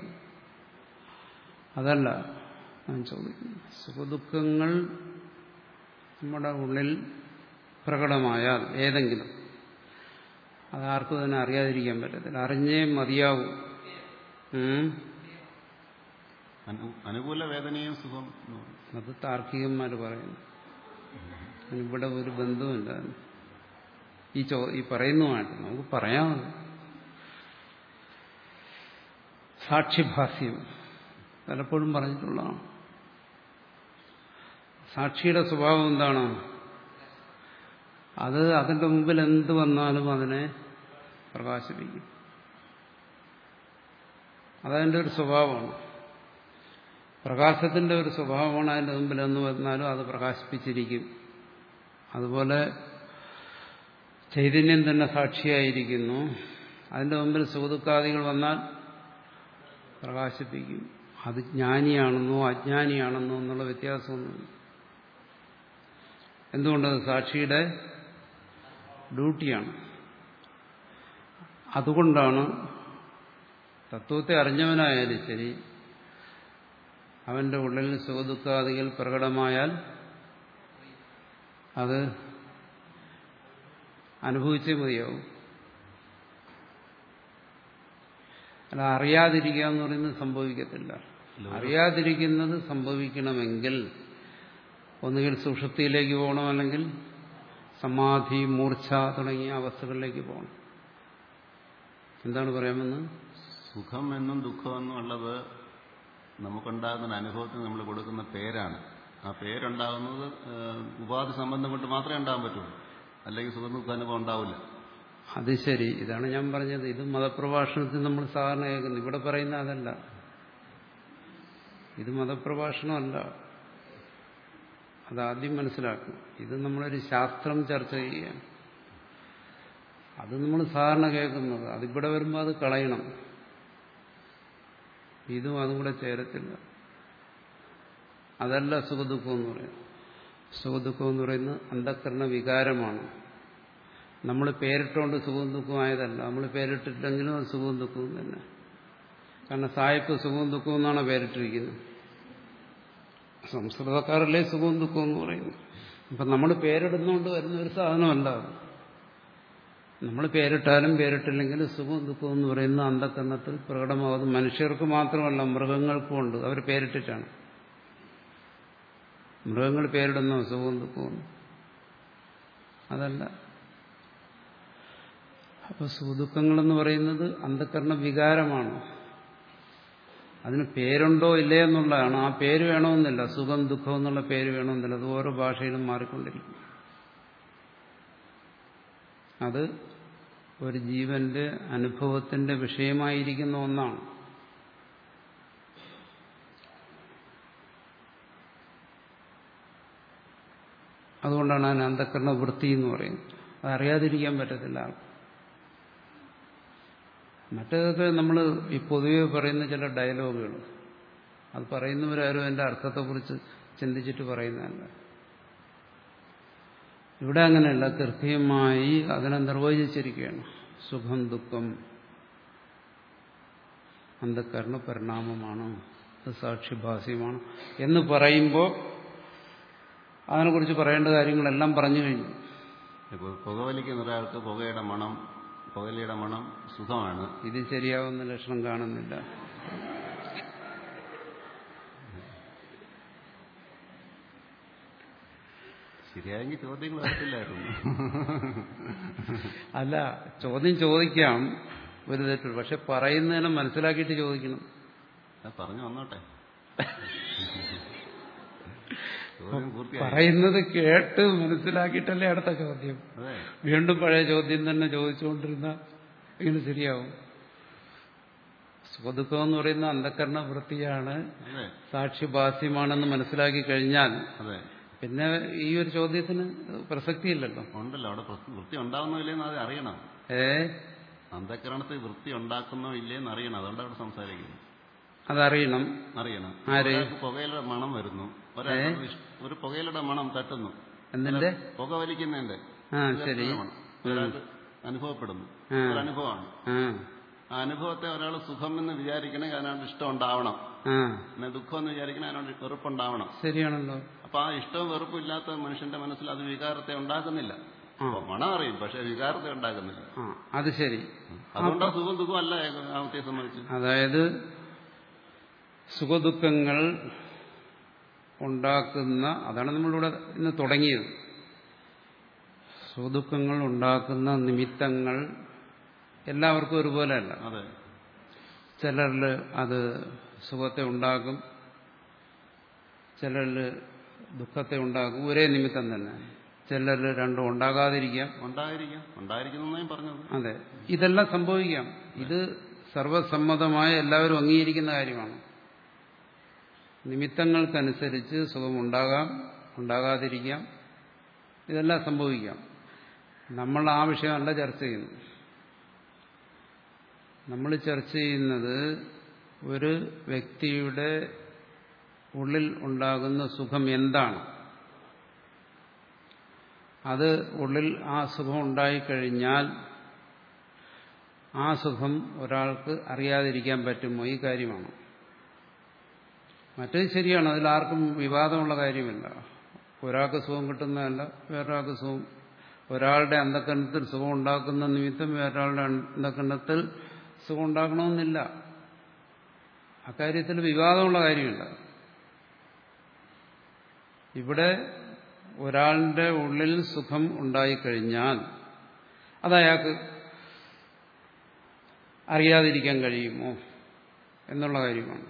അതല്ല ഞാൻ ചോദിക്കുന്നു. സുഖദുഃഖങ്ങൾ നമ്മുടെ ഉള്ളിൽ പ്രകടമായാൽ ഏതെങ്കിലും, അതാർക്കും തന്നെ അറിയാതിരിക്കാൻ പറ്റത്തില്ല, അറിഞ്ഞേ മതിയാവും. അനുകൂല വേദനയും സുഖം അത് താർക്കികന്മാർ പറയുന്നു. ഇവിടെ ഒരു ബന്ധവുമില്ല ഈ ചോ ഈ പറയുന്നതുമായിട്ട്. നമുക്ക് പറയാമല്ലോ. സാക്ഷിഭാസ്യം പലപ്പോഴും പറഞ്ഞിട്ടുള്ളതാണ്. സാക്ഷിയുടെ സ്വഭാവം എന്താണ്? അത് അതിന്റെ മുമ്പിൽ എന്ത് വന്നാലും അതിനെ പ്രകാശിപ്പിക്കും. അതതിൻ്റെ ഒരു സ്വഭാവമാണ്. പ്രകാശത്തിന്റെ ഒരു സ്വഭാവമാണ്. അതിന്റെ മുമ്പിൽ എന്ന് വന്നാലും അത് പ്രകാശിപ്പിച്ചിരിക്കും. അതുപോലെ ചൈതന്യം തന്നെ സാക്ഷിയായിരിക്കുന്നു. അതിന്റെ മുമ്പിൽ സുഖദുഃഖാദികൾ വന്നാൽ പ്രകാശിപ്പിക്കും. അത് ജ്ഞാനിയാണെന്നോ അജ്ഞാനിയാണെന്നോ എന്നുള്ള വ്യത്യാസമൊന്നുമില്ല. എന്തുകൊണ്ടത് സാക്ഷിയുടെ ഡ്യൂട്ടിയാണ്. അതുകൊണ്ടാണ് തത്വത്തെ അറിഞ്ഞവനായാലും ശരി, അവന്റെ ഉള്ളിൽ സുഖദുഃഖാദികൾ പ്രകടമായാൽ അത് അനുഭവിച്ചേ മതിയാവും. അല്ല, അറിയാതിരിക്കുക എന്ന് പറയുന്നത് സംഭവിക്കത്തില്ല. അറിയാതിരിക്കുന്നത് സംഭവിക്കണമെങ്കിൽ ഒന്നുകിൽ സുഷുപ്തിയിലേക്ക് പോകണം, അല്ലെങ്കിൽ സമാധി, മൂർച്ഛ തുടങ്ങിയ അവസ്ഥകളിലേക്ക് പോകണം. എന്താണ് പറയാമെന്ന്? സുഖം എന്നും ദുഃഖം എന്നും ഉള്ളത് നമുക്കുണ്ടാകുന്ന അനുഭവത്തിന് നമ്മൾ കൊടുക്കുന്ന പേരാണ്. ആ പേരുണ്ടാകുന്നത് ഉപാധി സംബന്ധം കൊണ്ട് മാത്രമേ ഉണ്ടാകാൻ പറ്റുള്ളൂ. അല്ലെങ്കിൽ സുഖ ദുഃഖ അനുഭവം ഉണ്ടാവില്ല. അത് ശരി. ഇതാണ് ഞാൻ പറഞ്ഞത്. ഇത് മതപ്രഭാഷണത്തിൽ നമ്മൾ സാധാരണ കേൾക്കുന്നു. ഇവിടെ പറയുന്ന അതല്ല. ഇത് മതപ്രഭാഷണമല്ല. അതാദ്യം മനസ്സിലാക്കും. ഇത് നമ്മളൊരു ശാസ്ത്രം ചർച്ച ചെയ്യുകയാണ്. അത് നമ്മൾ സാധാരണ കേൾക്കുന്നത്. അതിവിടെ വരുമ്പോൾ അത് കളയണം. ഇതും അതും കൂടെ ചേരത്തില്ല. അതല്ല സുഖദുഃഖം എന്ന് പറയുന്നത്. സുഖദുഃഖം എന്ന് പറയുന്നത് അന്ധക്കരണ വികാരമാണ്. നമ്മൾ പേരിട്ടുകൊണ്ട് സുഖവും ദുഃഖമായതല്ല. നമ്മൾ പേരിട്ടിട്ടെങ്കിലും അത് സുഖവും ദുഃഖവും തന്നെ. കാരണം സായിപ്പ് സുഖവും ദുഃഖവും എന്നാണ് പേരിട്ടിരിക്കുന്നത്. സംസ്കൃതക്കാരല്ലേ സുഖവും ദുഃഖവും എന്ന് പറയുന്നു. അപ്പം നമ്മൾ പേരിടുന്നതുകൊണ്ട് വരുന്ന ഒരു സാധനമല്ല. നമ്മൾ പേരിട്ടാലും പേരിട്ടില്ലെങ്കിലും സുഖവും ദുഃഖവും എന്ന് പറയുന്ന അന്ധക്കരണത്തിൽ പ്രകടമാകുന്നത് മനുഷ്യർക്ക് മാത്രമല്ല, മൃഗങ്ങൾക്കും ഉണ്ട്. അവർ പേരിട്ടിട്ടാണ്. മൃഗങ്ങൾ പേരിടുന്നു സുഖവും ദുഃഖവും. അതല്ല. അപ്പൊ സുഖദുഃഖങ്ങളെന്ന് പറയുന്നത് അന്ധക്കരണ വികാരമാണ്. അതിന് പേരുണ്ടോ ഇല്ലേ എന്നുള്ളതാണ്. ആ പേര് വേണമെന്നില്ല. സുഖം ദുഃഖം എന്നുള്ള പേര് വേണമെന്നില്ല. അത് ഓരോ ഭാഷയിലും മാറിക്കൊണ്ടിരിക്കും. അത് ഒരു ജീവന്റെ അനുഭവത്തിന്റെ വിഷയമായിരിക്കുന്ന ഒന്നാണ്. അതുകൊണ്ടാണ് അതിന് അന്ധക്കരണ വൃത്തി എന്ന് പറയുന്നത്. അതറിയാതിരിക്കാൻ പറ്റത്തില്ല. മറ്റേതൊക്കെ നമ്മൾ ഈ പൊതുവെ പറയുന്ന ചില ഡയലോഗുകൾ, അത് പറയുന്നവരാരും അതിൻ്റെ അർത്ഥത്തെക്കുറിച്ച് ചിന്തിച്ചിട്ട് പറയുന്നതല്ല. ഇവിടെ അങ്ങനെയല്ല, കൃത്യമായി അതിനെ നിർവചിച്ചിരിക്കുകയാണ്. സുഖം ദുഃഖം അന്ധക്കരണ പരിണാമമാണ്, സാക്ഷിഭാസ്യമാണ് എന്ന് പറയുമ്പോൾ അതിനെക്കുറിച്ച് പറയേണ്ട കാര്യങ്ങളെല്ലാം പറഞ്ഞു കഴിഞ്ഞു. ഇപ്പോൾ പുകവലിക്കുന്ന ഒരാൾക്ക് പുകയുടെ മണം പുകയിലയുടെ മണം സുഖമാണ്. ഇത് ശരിയാവുന്ന ലക്ഷണം കാണുന്നില്ല. ശരിയായെങ്കിൽ ചോദ്യങ്ങൾ വരത്തില്ലായിരുന്നു. അല്ല, ചോദ്യം ചോദിക്കാം, ഒരു തെറ്റുള്ളൂ. പക്ഷെ പറയുന്നതിനെ മനസ്സിലാക്കിയിട്ട് ചോദിക്കണം. പറഞ്ഞു വന്നോട്ടെ. പറയുന്നത് കേട്ട് മനസ്സിലാക്കിയിട്ടല്ലേ അടുത്ത ചോദ്യം. വീണ്ടും പഴയ ചോദ്യം തന്നെ ചോദിച്ചുകൊണ്ടിരുന്ന ഇങ്ങനെ ശരിയാവും. സുഖദുഃഖം എന്ന് പറയുന്ന അന്ധക്കരണ വൃത്തിയാണ്, സാക്ഷിഭാസ്യമാണെന്ന് മനസ്സിലാക്കി കഴിഞ്ഞാൽ പിന്നെ ഈ ഒരു ചോദ്യത്തിന് പ്രസക്തിയില്ലല്ലോ. ഉണ്ടല്ലോ, അവിടെ വൃത്തി ഉണ്ടാവുന്നോ ഇല്ലേന്ന് അത് അറിയണം. ഏ അന്ധക്കരണത്തിൽ വൃത്തി ഉണ്ടാക്കുന്നോ ഇല്ലേന്ന് അറിയണം. അതുകൊണ്ട് അവിടെ സംസാരിക്കുന്നു. അതറിയണം. അറിയണം. ആര്? പുകയിലയുടെ മണം വരുന്നു, ഒരു പുകയിലയുടെ മണം തട്ടുന്നു, എന്തിന്റെ? പുക വലിക്കുന്നതിന്റെ ശരി ഒരാൾക്ക് അനുഭവപ്പെടുന്നു, ഒരു അനുഭവമാണ്. ആ അനുഭവത്തെ ഒരാൾ സുഖം എന്ന് വിചാരിക്കണമെങ്കിൽ അതിനോട് ഇഷ്ടം ഉണ്ടാവണം, പിന്നെ ദുഃഖം എന്ന് വിചാരിക്കണേ അതിനോട് വെറുപ്പുണ്ടാവണം. ശരിയാണല്ലോ. അപ്പൊ ആ ഇഷ്ടവും വെറുപ്പും ഇല്ലാത്ത മനുഷ്യന്റെ മനസ്സിൽ അത് വികാരത്തെ ഉണ്ടാക്കുന്നില്ല. മണം അറിയും, പക്ഷെ വികാരത്തെ ഉണ്ടാക്കുന്നില്ല. അത് ശരി. അതുകൊണ്ടാണ് സുഖം ദുഃഖം അല്ല ആമത്തെ സംബന്ധിച്ച്. അതായത് സുഖദുഃഖങ്ങൾ ഉണ്ടാക്കുന്ന, അതാണ് നമ്മളിവിടെ ഇന്ന് തുടങ്ങിയത്. സുഖദുഃഖങ്ങൾ ഉണ്ടാക്കുന്ന നിമിത്തങ്ങൾ എല്ലാവർക്കും ഒരുപോലെയല്ല. അതെ. ചിലരിൽ അത് സുഖത്തെ ഉണ്ടാക്കും, ചിലരിൽ ദുഃഖത്തെ ഉണ്ടാക്കും. ഒരേ നിമിത്തം തന്നെ. ചിലരിൽ രണ്ടും ഉണ്ടാകാതിരിക്കാം. ഉണ്ടായിരിക്കാം ഉണ്ടായിരിക്കുന്നതായും പറഞ്ഞത്. അതെ, ഇതെല്ലാം സംഭവിക്കാം. ഇത് സർവസമ്മതമായ എല്ലാവരും അംഗീകരിക്കുന്ന കാര്യമാണ്. നിമിത്തങ്ങൾക്കനുസരിച്ച് സുഖമുണ്ടാകാം, ഉണ്ടാകാതിരിക്കാം, ഇതെല്ലാം സംഭവിക്കാം. നമ്മൾ ആ വിഷയമല്ല ചർച്ച ചെയ്യുന്നു. നമ്മൾ ചർച്ച ചെയ്യുന്നത് ഒരു വ്യക്തിയുടെ ഉള്ളിൽ ഉണ്ടാകുന്ന സുഖം എന്താണ്. അത് ഉള്ളിൽ ആ സുഖം ഉണ്ടായിക്കഴിഞ്ഞാൽ ആ സുഖം ഒരാൾക്ക് അറിയാതിരിക്കാൻ പറ്റുമോ, ഈ കാര്യമാണ്. മറ്റേത് ശരിയാണ്, അതിലാർക്കും വിവാദമുള്ള കാര്യമില്ല. ഒരാൾക്ക് സുഖം കിട്ടുന്നതല്ല വേറൊരാൾക്ക് സുഖം. ഒരാളുടെ അന്ധക്കരണത്തിൽ സുഖം ഉണ്ടാക്കുന്ന നിമിത്തം വേറൊരാളുടെ അന്ധക്കരണത്തിൽ സുഖം ഉണ്ടാക്കണമെന്നില്ല. അക്കാര്യത്തിൽ വിവാദമുള്ള കാര്യമില്ല. ഇവിടെ ഒരാളുടെ ഉള്ളിൽ സുഖം ഉണ്ടായിക്കഴിഞ്ഞാൽ അതയാൾക്ക് അറിയാതിരിക്കാൻ കഴിയുമോ എന്നുള്ള കാര്യമാണ്.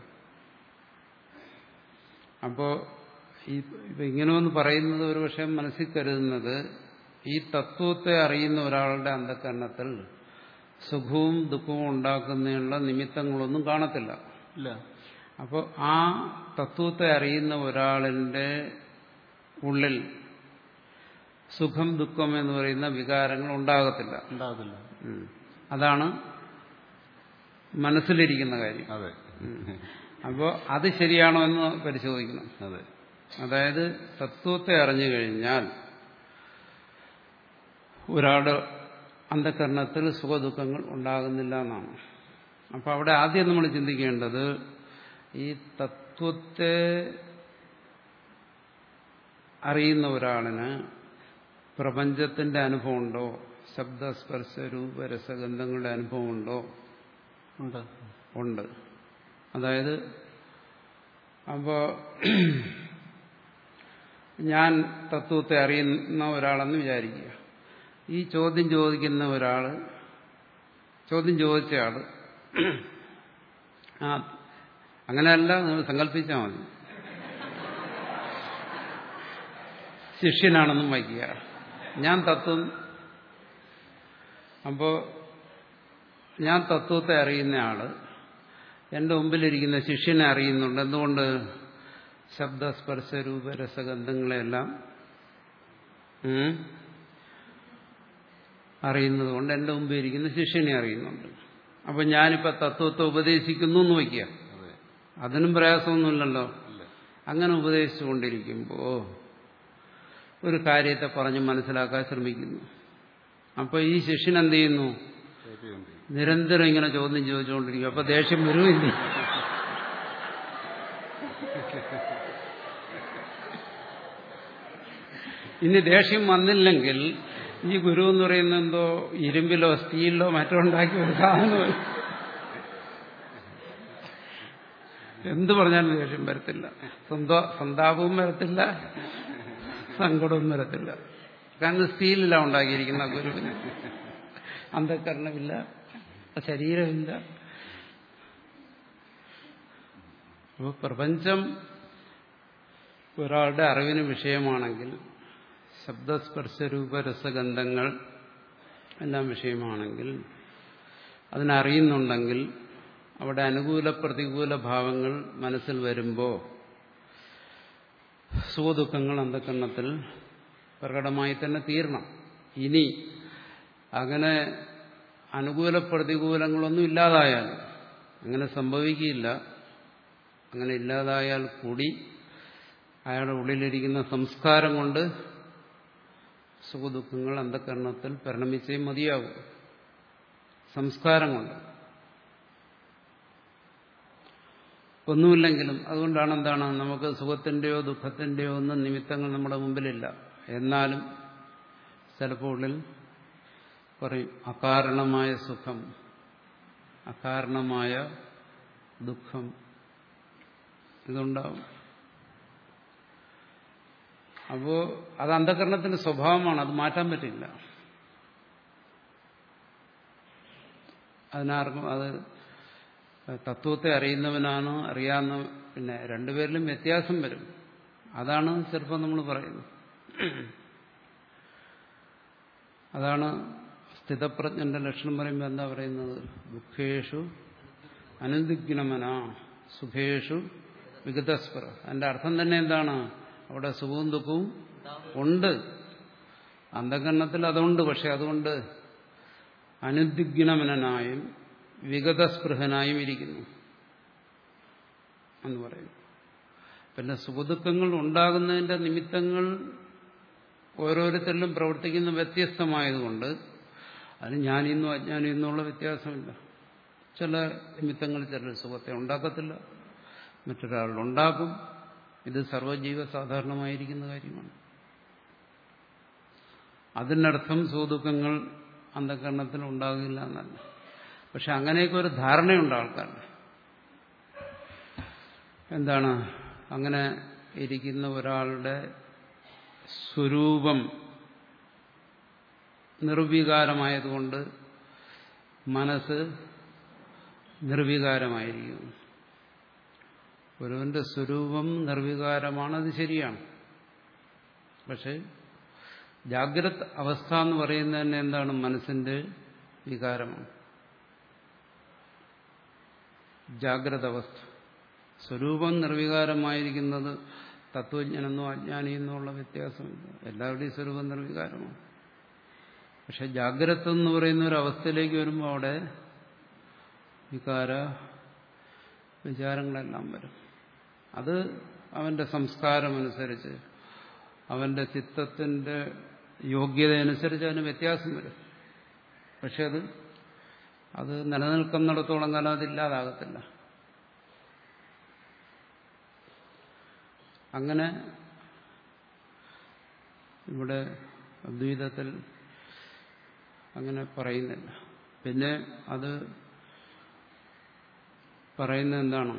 അപ്പോൾ ഈ ഇങ്ങനെയൊന്ന് പറയുന്നത് ഒരു പക്ഷേ മനസ്സിൽ കരുതുന്നത് ഈ തത്വത്തെ അറിയുന്ന ഒരാളുടെ അന്ധക്കരണത്തിൽ സുഖവും ദുഃഖവും ഉണ്ടാക്കുന്നതിനുള്ള നിമിത്തങ്ങളൊന്നും കാണത്തില്ല. ഇല്ല. അപ്പോൾ ആ തത്വത്തെ അറിയുന്ന ഒരാളിന്റെ ഉള്ളിൽ സുഖം ദുഃഖം എന്ന് പറയുന്ന വികാരങ്ങൾ ഉണ്ടാകത്തില്ല. ഉണ്ടാകത്തില്ല. അതാണ് മനസ്സിലിരിക്കുന്ന കാര്യം. അതെ. അപ്പോൾ അത് ശരിയാണോ എന്ന് പരിശോധിക്കണം. അതെ. അതായത് തത്വത്തെ അറിഞ്ഞു കഴിഞ്ഞാൽ ഒരാളുടെ അന്ധകരണത്തിൽ സുഖദുഃഖങ്ങൾ ഉണ്ടാകുന്നില്ല എന്നാണ്. അപ്പോൾ അവിടെ ആദ്യം നമ്മൾ ചിന്തിക്കേണ്ടത് ഈ തത്വത്തെ അറിയുന്ന ഒരാളിന് പ്രപഞ്ചത്തിന്റെ അനുഭവമുണ്ടോ, ശബ്ദസ്പർശ രൂപ രസഗന്ധങ്ങളുടെ അനുഭവമുണ്ടോ? ഉണ്ട്. ഉണ്ട്. അതായത് അപ്പോൾ ഞാൻ തത്വത്തെ അറിയുന്ന ഒരാളെന്ന് വിചാരിക്കുക. ഈ ചോദ്യം ചോദിക്കുന്ന ഒരാൾ, ചോദ്യം ചോദിച്ചയാൾ, ആ അങ്ങനെയല്ല, നിങ്ങൾ സങ്കല്പിച്ചാൽ മതി, ശിഷ്യനാണെന്നും വയ്ക്കുക. ഞാൻ തത്വം അപ്പോൾ ഞാൻ തത്വത്തെ അറിയുന്ന ആള് എൻ്റെ മുമ്പിലിരിക്കുന്ന ശിഷ്യനെ അറിയുന്നുണ്ട്. എന്തുകൊണ്ട്? ശബ്ദസ്പർശ രൂപ രസഗന്ധങ്ങളെല്ലാം ഉം? അറിയുന്നത് കൊണ്ട് എൻ്റെ മുമ്പ് ഇരിക്കുന്ന ശിഷ്യനെ അറിയുന്നുണ്ട്. അപ്പൊ ഞാനിപ്പോ തത്വത്തെ ഉപദേശിക്കുന്നു എന്ന് വയ്ക്കുക, അതെ. അതിനും പ്രയാസമൊന്നുമില്ലല്ലോ. ഇല്ല. അങ്ങനെ ഉപദേശിച്ചുകൊണ്ടിരിക്കുമ്പോ ഒരു കാര്യത്തെ പറഞ്ഞ് മനസ്സിലാക്കാൻ ശ്രമിക്കുന്നു. അപ്പൊ ഈ ശിഷ്യൻ എന്ത് ചെയ്യുന്നു? ശരിയുണ്ട്. നിരന്തരം ഇങ്ങനെ ചോദ്യം ചോദിച്ചുകൊണ്ടിരിക്കും. അപ്പൊ ദേഷ്യം വരുമില്ല. ഇനി ദേഷ്യം വന്നില്ലെങ്കിൽ ഈ ഗുരു എന്ന് പറയുന്ന എന്തോ ഇരുമ്പിലോ സ്റ്റീലിലോ മറ്റോ ഉണ്ടാക്കി ഒരു സാധനം, എന്ത് പറഞ്ഞാലും ദേഷ്യം വരത്തില്ല, സ്വന്തം സന്താപവും വരത്തില്ല, സങ്കടവും വരത്തില്ല. കാരണം സ്റ്റീലിലാണ് ഉണ്ടാക്കിയിരിക്കുന്ന ഗുരുവിന്. അന്ധകരണമില്ല, ശരീരമില്ല. അപ്പോൾ പ്രപഞ്ചം ഒരാളുടെ അറിവിന് വിഷയമാണെങ്കിൽ, ശബ്ദസ്പർശരൂപ രസഗന്ധങ്ങൾ എല്ലാം വിഷയമാണെങ്കിൽ, അതിനറിയുന്നുണ്ടെങ്കിൽ, അവിടെ അനുകൂല പ്രതികൂല ഭാവങ്ങൾ മനസ്സിൽ വരുമ്പോൾ സുഖദുഃഖങ്ങൾ അന്ധകരണത്തിൽ പ്രകടമായി തന്നെ തീരണം. ഇനി അങ്ങനെ അനുകൂല പ്രതികൂലങ്ങളൊന്നും ഇല്ലാതായാൽ, അങ്ങനെ സംഭവിക്കില്ല, അങ്ങനെ ഇല്ലാതായാൽ കൂടി അയാളുടെ ഉള്ളിലിരിക്കുന്ന സംസ്കാരം കൊണ്ട് സുഖദുഃഖങ്ങൾ അന്ധകരണത്തിൽ പരിണമിച്ചേ മതിയാകും. സംസ്കാരം കൊണ്ട് ഒന്നുമില്ലെങ്കിലും. അതുകൊണ്ടാണ് എന്താണ്, നമുക്ക് സുഖത്തിന്റെയോ ദുഃഖത്തിന്റെയോ ഒന്നും നിമിത്തങ്ങൾ നമ്മുടെ മുമ്പിലില്ല. എന്നാലും ചിലപ്പോൾ ഉള്ളിൽ പറയും അകാരണമായ സുഖം, അകാരണമായ ദുഃഖം, ഇതുണ്ടാവും. അപ്പോ അത് അന്ധകരണത്തിന്റെ സ്വഭാവമാണ്, അത് മാറ്റാൻ പറ്റില്ല. അതിനാർക്കും അത് തത്വത്തെ അറിയുന്നവനാണ് അറിയാവുന്ന, പിന്നെ രണ്ടുപേരിലും വ്യത്യാസം വരും. അതാണ് ചിലപ്പോൾ നമ്മൾ പറയുന്നത്. അതാണ് സ്ഥിതപ്രജ്ഞന്റെ ലക്ഷണം പറയുമ്പോൾ എന്താ പറയുന്നത്? ദുഃഖേഷു അനുദിഗ്നമന സുഖേഷു വിഗതസ്പൃഹ. അതിന്റെ അർത്ഥം തന്നെ എന്താണ്? അവിടെ സുഖവും ദുഃഖവും ഉണ്ട്, അന്ധകരണത്തിൽ അതുണ്ട്. പക്ഷെ അതുകൊണ്ട് അനുദിഗ്നമനായും വിഗതസ്പൃഹനായും ഇരിക്കുന്നു എന്ന് പറയും. പിന്നെ സുഖദുഃഖങ്ങൾ ഉണ്ടാകുന്നതിന്റെ നിമിത്തങ്ങൾ ഓരോരുത്തരിലും പ്രവർത്തിക്കുന്ന വ്യത്യസ്തമായതുകൊണ്ട് അതിന് ജ്ഞാനിയെന്നോ അജ്ഞാനിയെന്നുള്ള വ്യത്യാസമില്ല. ചില നിമിത്തങ്ങൾ ചിലർ സുഖത്തെ ഉണ്ടാക്കത്തില്ല, മറ്റൊരാളുണ്ടാക്കും. ഇത് സർവ്വജീവ സാധാരണമായിരിക്കുന്ന കാര്യമാണ്. അതിനർത്ഥം സുഖദുഃഖങ്ങൾ അന്ധകരണത്തിൽ ഉണ്ടാകില്ല എന്നല്ല. പക്ഷെ അങ്ങനെയൊക്കെ ഒരു ധാരണയുണ്ട് ആൾക്കാരുടെ. എന്താണ്, അങ്ങനെ ഇരിക്കുന്ന ഒരാളുടെ സ്വരൂപം നിർവികാരമായതുകൊണ്ട് മനസ്സ് നിർവികാരമായിരിക്കുന്നു. ഒരുവന്റെ സ്വരൂപം നിർവികാരമാണ്, അത് ശരിയാണ്. പക്ഷെ ജാഗ്രത് അവസ്ഥ എന്ന് പറയുന്നത് തന്നെ എന്താണ്? മനസ്സിന്റെ വികാരമാണ്. ജാഗ്രത അവസ്ഥ. സ്വരൂപം നിർവികാരമായിരിക്കുന്നത് തത്വജ്ഞനെന്നോ അജ്ഞാനിയെന്നോ ഉള്ള വ്യത്യാസമില്ല. എല്ലാവരുടെയും സ്വരൂപം നിർവികാരമാണ്. പക്ഷെ ജാഗ്രത എന്ന് പറയുന്ന ഒരു അവസ്ഥയിലേക്ക് വരുമ്പോൾ അവിടെ വികാര വിചാരങ്ങളെല്ലാം വരും. അത് അവന്റെ സംസ്കാരമനുസരിച്ച്, അവന്റെ ചിത്തത്തിന്റെ യോഗ്യതയനുസരിച്ച് അതിന് വ്യത്യാസം വരും. പക്ഷെ അത് അത് നിലനിൽക്കുന്നിടത്തോളം കാലം അതില്ലാതാകത്തില്ല. അങ്ങനെ ഇവിടെ അദ്വൈതത്തിൽ അങ്ങനെ പറയുന്നില്ല. പിന്നെ അത് പറയുന്നത് എന്താണ്?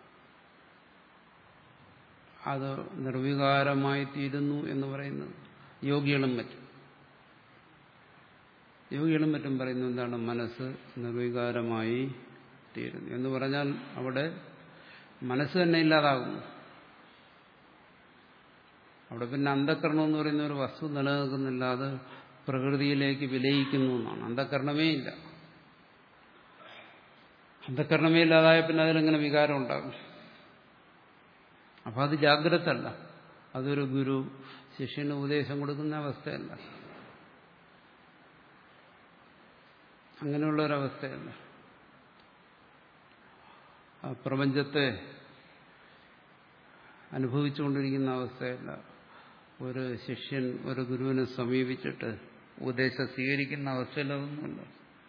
അത് നിർവികാരമായി തീരുന്നു എന്ന് പറയുന്നത് യോഗികളും മറ്റും യോഗികളും മറ്റും പറയുന്നത് എന്താണ്? മനസ്സ് നിർവികാരമായി തീരുന്നു എന്ന് പറഞ്ഞാൽ അവിടെ മനസ്സ് തന്നെ ഇല്ലാതാകുന്നു. അവിടെ പിന്നെ അന്ധകരണം എന്ന് പറയുന്ന ഒരു വസ്തു നിലനിൽക്കുന്നില്ല, അത് പ്രകൃതിയിലേക്ക് വിലയിക്കുന്നു എന്നാണ്. അന്ധകരണമേ ഇല്ല. അന്ധകരണമേ ഇല്ലാതായ പിന്നെ അതിലെങ്ങനെ വികാരം ഉണ്ടാകും? അപ്പം അത് ജാഗ്രത അല്ല, അതൊരു ഗുരു ശിഷ്യന് ഉപദേശം കൊടുക്കുന്ന അവസ്ഥയല്ല, അങ്ങനെയുള്ളൊരവസ്ഥയല്ല. ആ പ്രപഞ്ചത്തെ അനുഭവിച്ചുകൊണ്ടിരിക്കുന്ന അവസ്ഥയല്ല. ഒരു ശിഷ്യൻ ഒരു ഗുരുവിനെ സമീപിച്ചിട്ട് ഉപദേശം സ്വീകരിക്കുന്ന അവസ്ഥയിൽ അതൊന്നുമില്ല.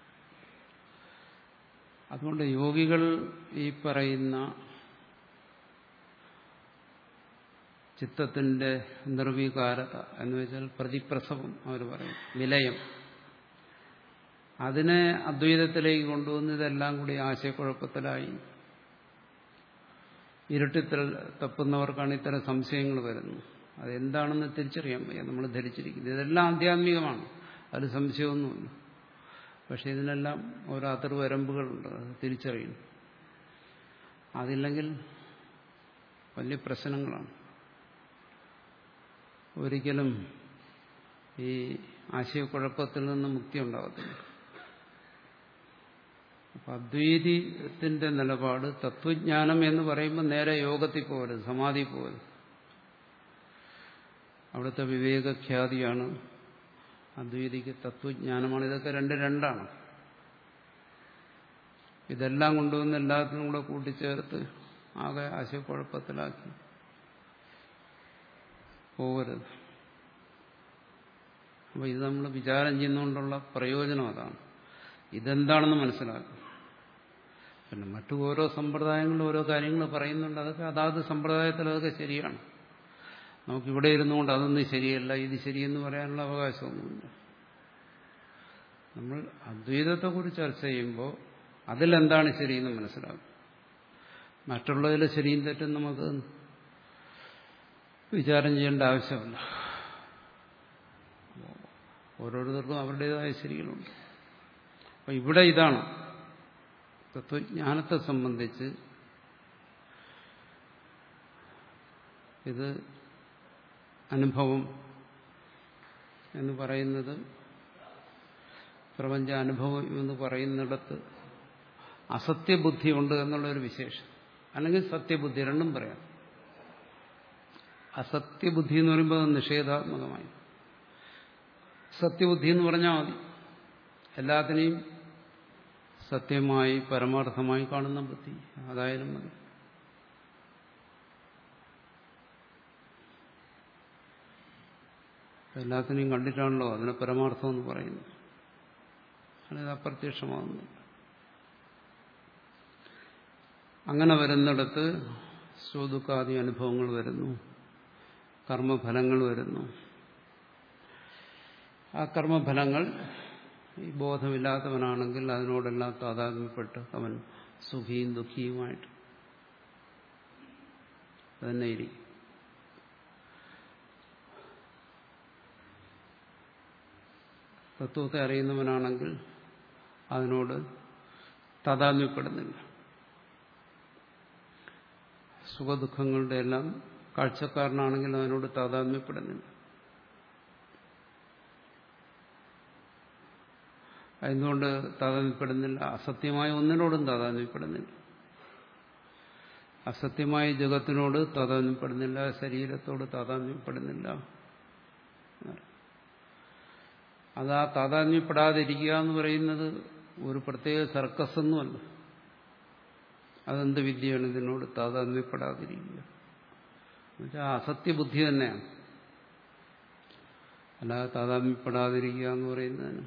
അതുകൊണ്ട് യോഗികൾ ഈ പറയുന്ന ചിത്തത്തിന്റെ നിർവികാരത എന്ന് വെച്ചാൽ പ്രതിപ്രസവം അവർ പറയും, വിലയം, അതിനെ അദ്വൈതത്തിലേക്ക് കൊണ്ടുവന്ന് ഇതെല്ലാം കൂടി ആശയക്കുഴപ്പത്തിലായി ഇരുട്ടിൽ തപ്പുന്നവർക്കാണ് ഇത്തരം സംശയങ്ങൾ വരുന്നത്. അതെന്താണെന്ന് തിരിച്ചറിയാൻ വയ്യ. നമ്മൾ ധരിച്ചിരിക്കുന്നത് ഇതെല്ലാം ആധ്യാത്മികമാണ്, അതിൽ സംശയമൊന്നുമില്ല. പക്ഷെ ഇതിനെല്ലാം ഓരോ അതിർവരമ്പുകളുണ്ട്, അത് തിരിച്ചറിയുന്നു. അതില്ലെങ്കിൽ വലിയ പ്രശ്നങ്ങളാണ്. ഒരിക്കലും ഈ ആശയക്കുഴപ്പത്തിൽ നിന്ന് മുക്തി ഉണ്ടാകത്തില്ല. അപ്പൊ അദ്വൈതത്തിന്റെ നിലപാട് തത്വജ്ഞാനം എന്ന് പറയുമ്പോൾ നേരെ യോഗത്തിൽ പോകരുത്, സമാധി പോകരുത്. അവിടുത്തെ വിവേകഖ്യാതിയാണ്, അദ്വൈതിക്ക് തത്വജ്ഞാനമാണ്. ഇതൊക്കെ രണ്ട് രണ്ടാണ്. ഇതെല്ലാം കൊണ്ടുവന്ന് എല്ലാത്തിനും കൂടെ കൂട്ടിച്ചേർത്ത് ആകെ ആശയക്കുഴപ്പത്തിലാക്കി പോകരുത്. അപ്പൊ ഇത് നമ്മൾ വിചാരം ചെയ്യുന്നതുകൊണ്ടുള്ള പ്രയോജനം അതാണ്. ഇതെന്താണെന്ന് മനസ്സിലാക്കും. പിന്നെ മറ്റു ഓരോ സമ്പ്രദായങ്ങളും ഓരോ കാര്യങ്ങൾ പറയുന്നുണ്ട്, അതൊക്കെ അതാത് സമ്പ്രദായത്തിൽ അതൊക്കെ ശരിയാണ്. നമുക്കിവിടെ ഇരുന്നുകൊണ്ട് അതൊന്നും ശരിയല്ല, ഇത് ശരിയെന്ന് പറയാനുള്ള അവകാശമൊന്നുമില്ല. നമ്മൾ അദ്വൈതത്തെക്കുറിച്ച് ചർച്ച ചെയ്യുമ്പോൾ അതിലെന്താണ് ശരിയെന്ന് മനസ്സിലാക്കും. മറ്റുള്ളതിൽ ശരിയും തെറ്റും നമുക്ക് വിചാരം ചെയ്യേണ്ട ആവശ്യമില്ല. ഓരോരുത്തർക്കും അവരുടേതായ ശരികളുണ്ട്. അപ്പം ഇവിടെ ഇതാണ് തത്വജ്ഞാനത്തെ സംബന്ധിച്ച്. ഇത് അനുഭവം എന്ന് പറയുന്നത്, പ്രപഞ്ച അനുഭവം എന്ന് പറയുന്നിടത്ത് അസത്യബുദ്ധിയുണ്ട് എന്നുള്ളൊരു വിശേഷം, അല്ലെങ്കിൽ സത്യബുദ്ധി, രണ്ടും പറയാം. അസത്യബുദ്ധി എന്ന് പറയുമ്പോൾ അത് നിഷേധാത്മകമായി, സത്യബുദ്ധി എന്ന് പറഞ്ഞാൽ മതി. എല്ലാത്തിനെയും സത്യമായി പരമാർത്ഥമായി കാണുന്ന ബുദ്ധി, അതായാലും മതി. എല്ലാത്തിനെയും കണ്ടിട്ടാണല്ലോ അതിനെ പരമാർത്ഥം എന്ന് പറയുന്നത്. അത് അപ്രത്യക്ഷമാകുന്നു. അങ്ങനെ വരുന്നിടത്ത് സുഖദുഃഖാദി അനുഭവങ്ങൾ വരുന്നു, കർമ്മഫലങ്ങൾ വരുന്നു. ആ കർമ്മഫലങ്ങൾ ഈ ബോധമില്ലാത്തവനാണെങ്കിൽ അതിനോടെല്ലാം താതാത്മ്യപ്പെട്ട് അവൻ സുഖിയും ദുഃഖിയുമായിട്ട് തന്നെ ഇരിക്കും. തത്വത്തെ അറിയുന്നവനാണെങ്കിൽ അതിനോട് താതാത്മ്യപ്പെടുന്നില്ല. സുഖദുഃഖങ്ങളുടെ എല്ലാം കാഴ്ചക്കാരനാണെങ്കിൽ അതിനോട് താതാത്മ്യപ്പെടുന്നില്ല. എന്തുകൊണ്ട് താതാത്മ്യപ്പെടുന്നില്ല? അസത്യമായ ഒന്നിനോടും താതാത്മ്യപ്പെടുന്നില്ല. അസത്യമായ ജഗത്തിനോട് താതാത്മ്യപ്പെടുന്നില്ല, ശരീരത്തോട് താതാത്മ്യപ്പെടുന്നില്ല. അത് ആ താതാത്മ്യപ്പെടാതിരിക്കുക എന്ന് പറയുന്നത് ഒരു പ്രത്യേക സർക്കസ് ഒന്നുമല്ല. അതെന്ത് വിദ്യയാണ് ഇതിനോട് താതാത്മ്യപ്പെടാതിരിക്കുക? എന്നുവെച്ചാൽ അസത്യബുദ്ധി തന്നെയാണ്. അല്ലാതെ താതാത്മ്യപ്പെടാതിരിക്കുക എന്ന് പറയുന്നതിന്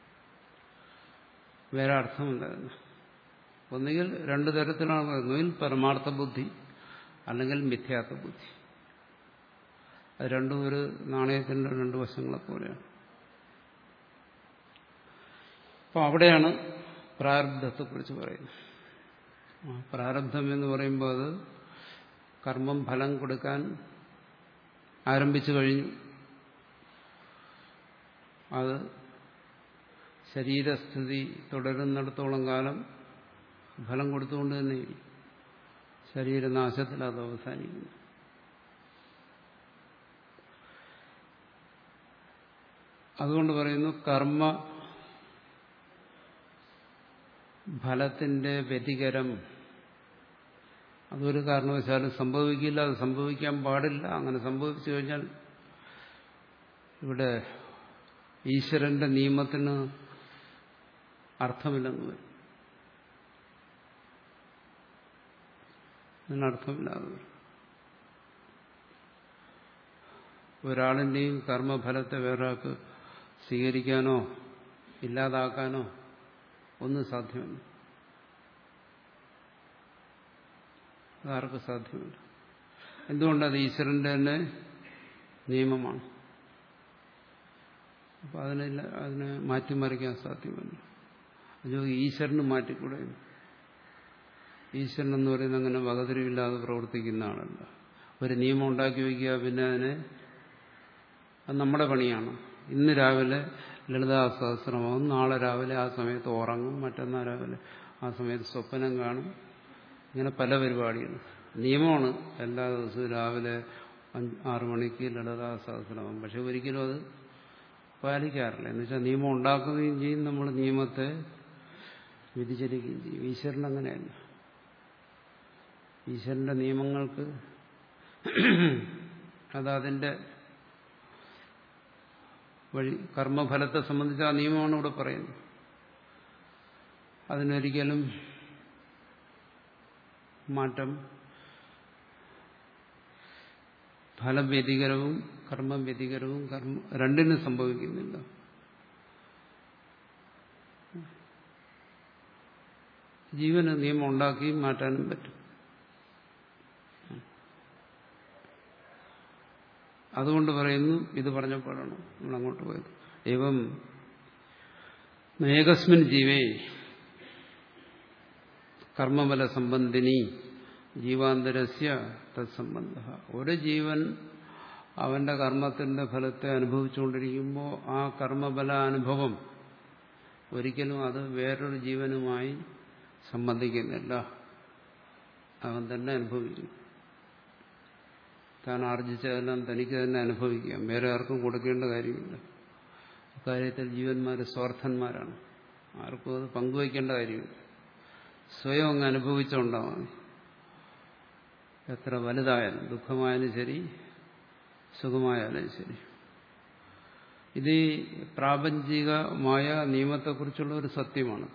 വേറെ അർത്ഥമില്ല. ഒന്നുകിൽ രണ്ടു തരത്തിലാണ് പറയുന്നത്, ഒന്നുകിൽ പരമാർത്ഥ ബുദ്ധി അല്ലെങ്കിൽ മിഥ്യാത്വ ബുദ്ധി. അത് രണ്ടും ഒരു നാണയത്തിന്റെ രണ്ടു വശങ്ങളെ പോലെയാണ്. അപ്പോൾ അവിടെയാണ് പ്രാരബ്ധത്തെക്കുറിച്ച് പറയുന്നത്. പ്രാരബ്ധം എന്ന് പറയുമ്പോൾ അത് കർമ്മം ഫലം കൊടുക്കാൻ ആരംഭിച്ചു കഴിഞ്ഞു. അത് ശരീരസ്ഥിതി തുടരുന്നിടത്തോളം കാലം ഫലം കൊടുത്തുകൊണ്ട് തന്നെ ശരീരനാശത്തിൽ അത് അവസാനിക്കുന്നു. അതുകൊണ്ട് പറയുന്നു കർമ്മ ഫലത്തിന്റെ വ്യതികരം അതൊരു കാരണവശാലും സംഭവിക്കില്ല, അത് സംഭവിക്കാൻ പാടില്ല. അങ്ങനെ സംഭവിച്ചു കഴിഞ്ഞാൽ ഇവിടെ ഈശ്വരന്റെ നിയമത്തിന് അർത്ഥമില്ലെന്ന് വരും. അതിനർത്ഥമില്ലാതെ വരും. ഒരാളിന്റെയും കർമ്മഫലത്തെ വേറൊരാൾക്ക് സ്വീകരിക്കാനോ ഇല്ലാതാക്കാനോ ഒന്നും സാധ്യമല്ല. അതാർക്ക് സാധ്യമല്ല. എന്തുകൊണ്ടത് ഈശ്വരന്റെ തന്നെ നിയമമാണ്. അപ്പൊ അതിനില്ല, അതിനെ മാറ്റിമറിക്കാൻ സാധ്യമല്ല. അത് ഈശ്വരന് മാറ്റിക്കൂടെ? ഈശ്വരൻ എന്ന് പറയുന്നത് അങ്ങനെ വകതിരിവില്ലാതെ പ്രവർത്തിക്കുന്ന ആളല്ല. ഒരു നിയമം ഉണ്ടാക്കി വയ്ക്കുക, പിന്നെ അതിനെ അത് നമ്മുടെ പണിയാണ്. ഇന്ന് രാവിലെ ലളിതാ സഹസ്രമാവും, നാളെ രാവിലെ ആ സമയത്ത് ഉറങ്ങും, മറ്റന്നാൾ രാവിലെ ആ സമയത്ത് സ്വപ്നം കാണും. ഇങ്ങനെ പല പരിപാടികളും നിയമമാണ്. എല്ലാ ദിവസവും രാവിലെ അഞ്ച് ആറു മണിക്ക് ലളിതാ സഹസ്രമാവും. പക്ഷെ ഒരിക്കലും അത് പാലിക്കാറില്ല. എന്ന് വെച്ചാൽ നിയമം ഉണ്ടാക്കുകയും ചെയ്യും, നമ്മൾ നിയമത്തെ വ്യതിചലിക്കുകയും ചെയ്യും. ഈശ്വരൻ അങ്ങനെയല്ല. ഈശ്വരന്റെ നിയമങ്ങൾക്ക് അതതിന്റെ വഴി കർമ്മഫലത്തെ സംബന്ധിച്ച് ആ നിയമമാണ് ഇവിടെ പറയുന്നത്. അതിനൊരിക്കലും മാറ്റം ഫലം വ്യതികരവും കർമ്മം വ്യതികരവും കർമ്മ രണ്ടിനും സംഭവിക്കുന്നില്ല. ജീവന് നിയമം ഉണ്ടാക്കി മാറ്റാനും പറ്റും. അതുകൊണ്ട് പറയുന്നു, ഇത് പറഞ്ഞപ്പോഴാണ് നമ്മൾ അങ്ങോട്ട് പോയത്. ഏവം ഏകസ്മിൻ ജീവേ കർമ്മഫല സംബന്ധിനി ജീവാന്തരസ്യ തത്സംബന്ധ. ഒരു ജീവൻ അവന്റെ കർമ്മത്തിന്റെ ഫലത്തെ അനുഭവിച്ചുകൊണ്ടിരിക്കുമ്പോൾ ആ കർമ്മഫല അനുഭവം ഒരിക്കലും അത് വേറൊരു ജീവനുമായി സംബന്ധിക്കുന്നില്ല. അവൻ തന്നെ അനുഭവിക്കും. താൻ ആർജിച്ചതെല്ലാം തനിക്ക് തന്നെ അനുഭവിക്കാം. വേറെ ആർക്കും കൊടുക്കേണ്ട കാര്യമില്ല. അക്കാര്യത്തിൽ ജീവന്മാർ സ്വാർത്ഥന്മാരാണ്. ആർക്കും അത് പങ്കുവയ്ക്കേണ്ട കാര്യമില്ല. സ്വയം അങ്ങ് അനുഭവിച്ചുകൊണ്ടാവാം. എത്ര വലുതായാലും, ദുഃഖമായാലും ശരി, സുഖമായാലും ശരി. ഇത് പ്രാപഞ്ചികമായ നിയമത്തെക്കുറിച്ചുള്ള ഒരു സത്യമാണ്.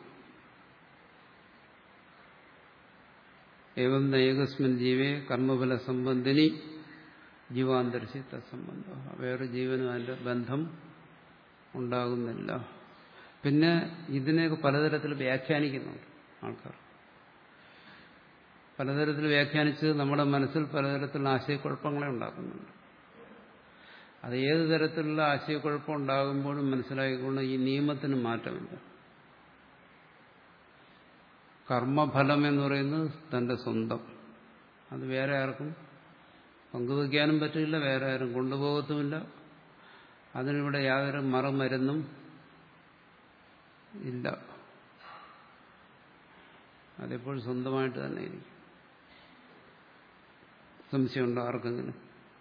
ഏവം ഏകസ്മിൻ ജീവേ കർമ്മഫല സംബന്ധിനി ജീവാന്തരസി തത്സംബന്ധം. വേറെ ജീവനും അതിന്റെ ബന്ധം ഉണ്ടാകുന്നില്ല. പിന്നെ ഇതിനെയൊക്കെ പലതരത്തിൽ വ്യാഖ്യാനിക്കുന്നുണ്ട് ആൾക്കാർ. പലതരത്തിൽ വ്യാഖ്യാനിച്ച് നമ്മുടെ മനസ്സിൽ പലതരത്തിലുള്ള ആശയക്കുഴപ്പങ്ങളെ ഉണ്ടാക്കുന്നുണ്ട്. അത് ഏത് തരത്തിലുള്ള ആശയക്കുഴപ്പം ഉണ്ടാകുമ്പോഴും മനസ്സിലാക്കിക്കൊണ്ട് ഈ നിയമത്തിന് മാറ്റമില്ല. കർമ്മഫലം എന്ന് പറയുന്നത് തന്റെ സ്വന്തം. അത് വേറെ ആർക്കും പങ്കുവയ്ക്കാനും പറ്റില്ല, വേറെ ആരും കൊണ്ടുപോകത്തുമില്ല. അതിനിവിടെ യാതൊരു മറുമരുന്നും ഇല്ല. അതെപ്പോഴും സ്വന്തമായിട്ട് തന്നെ ഇരിക്കും. സംശയമുണ്ടോ ആർക്കെങ്കിലും?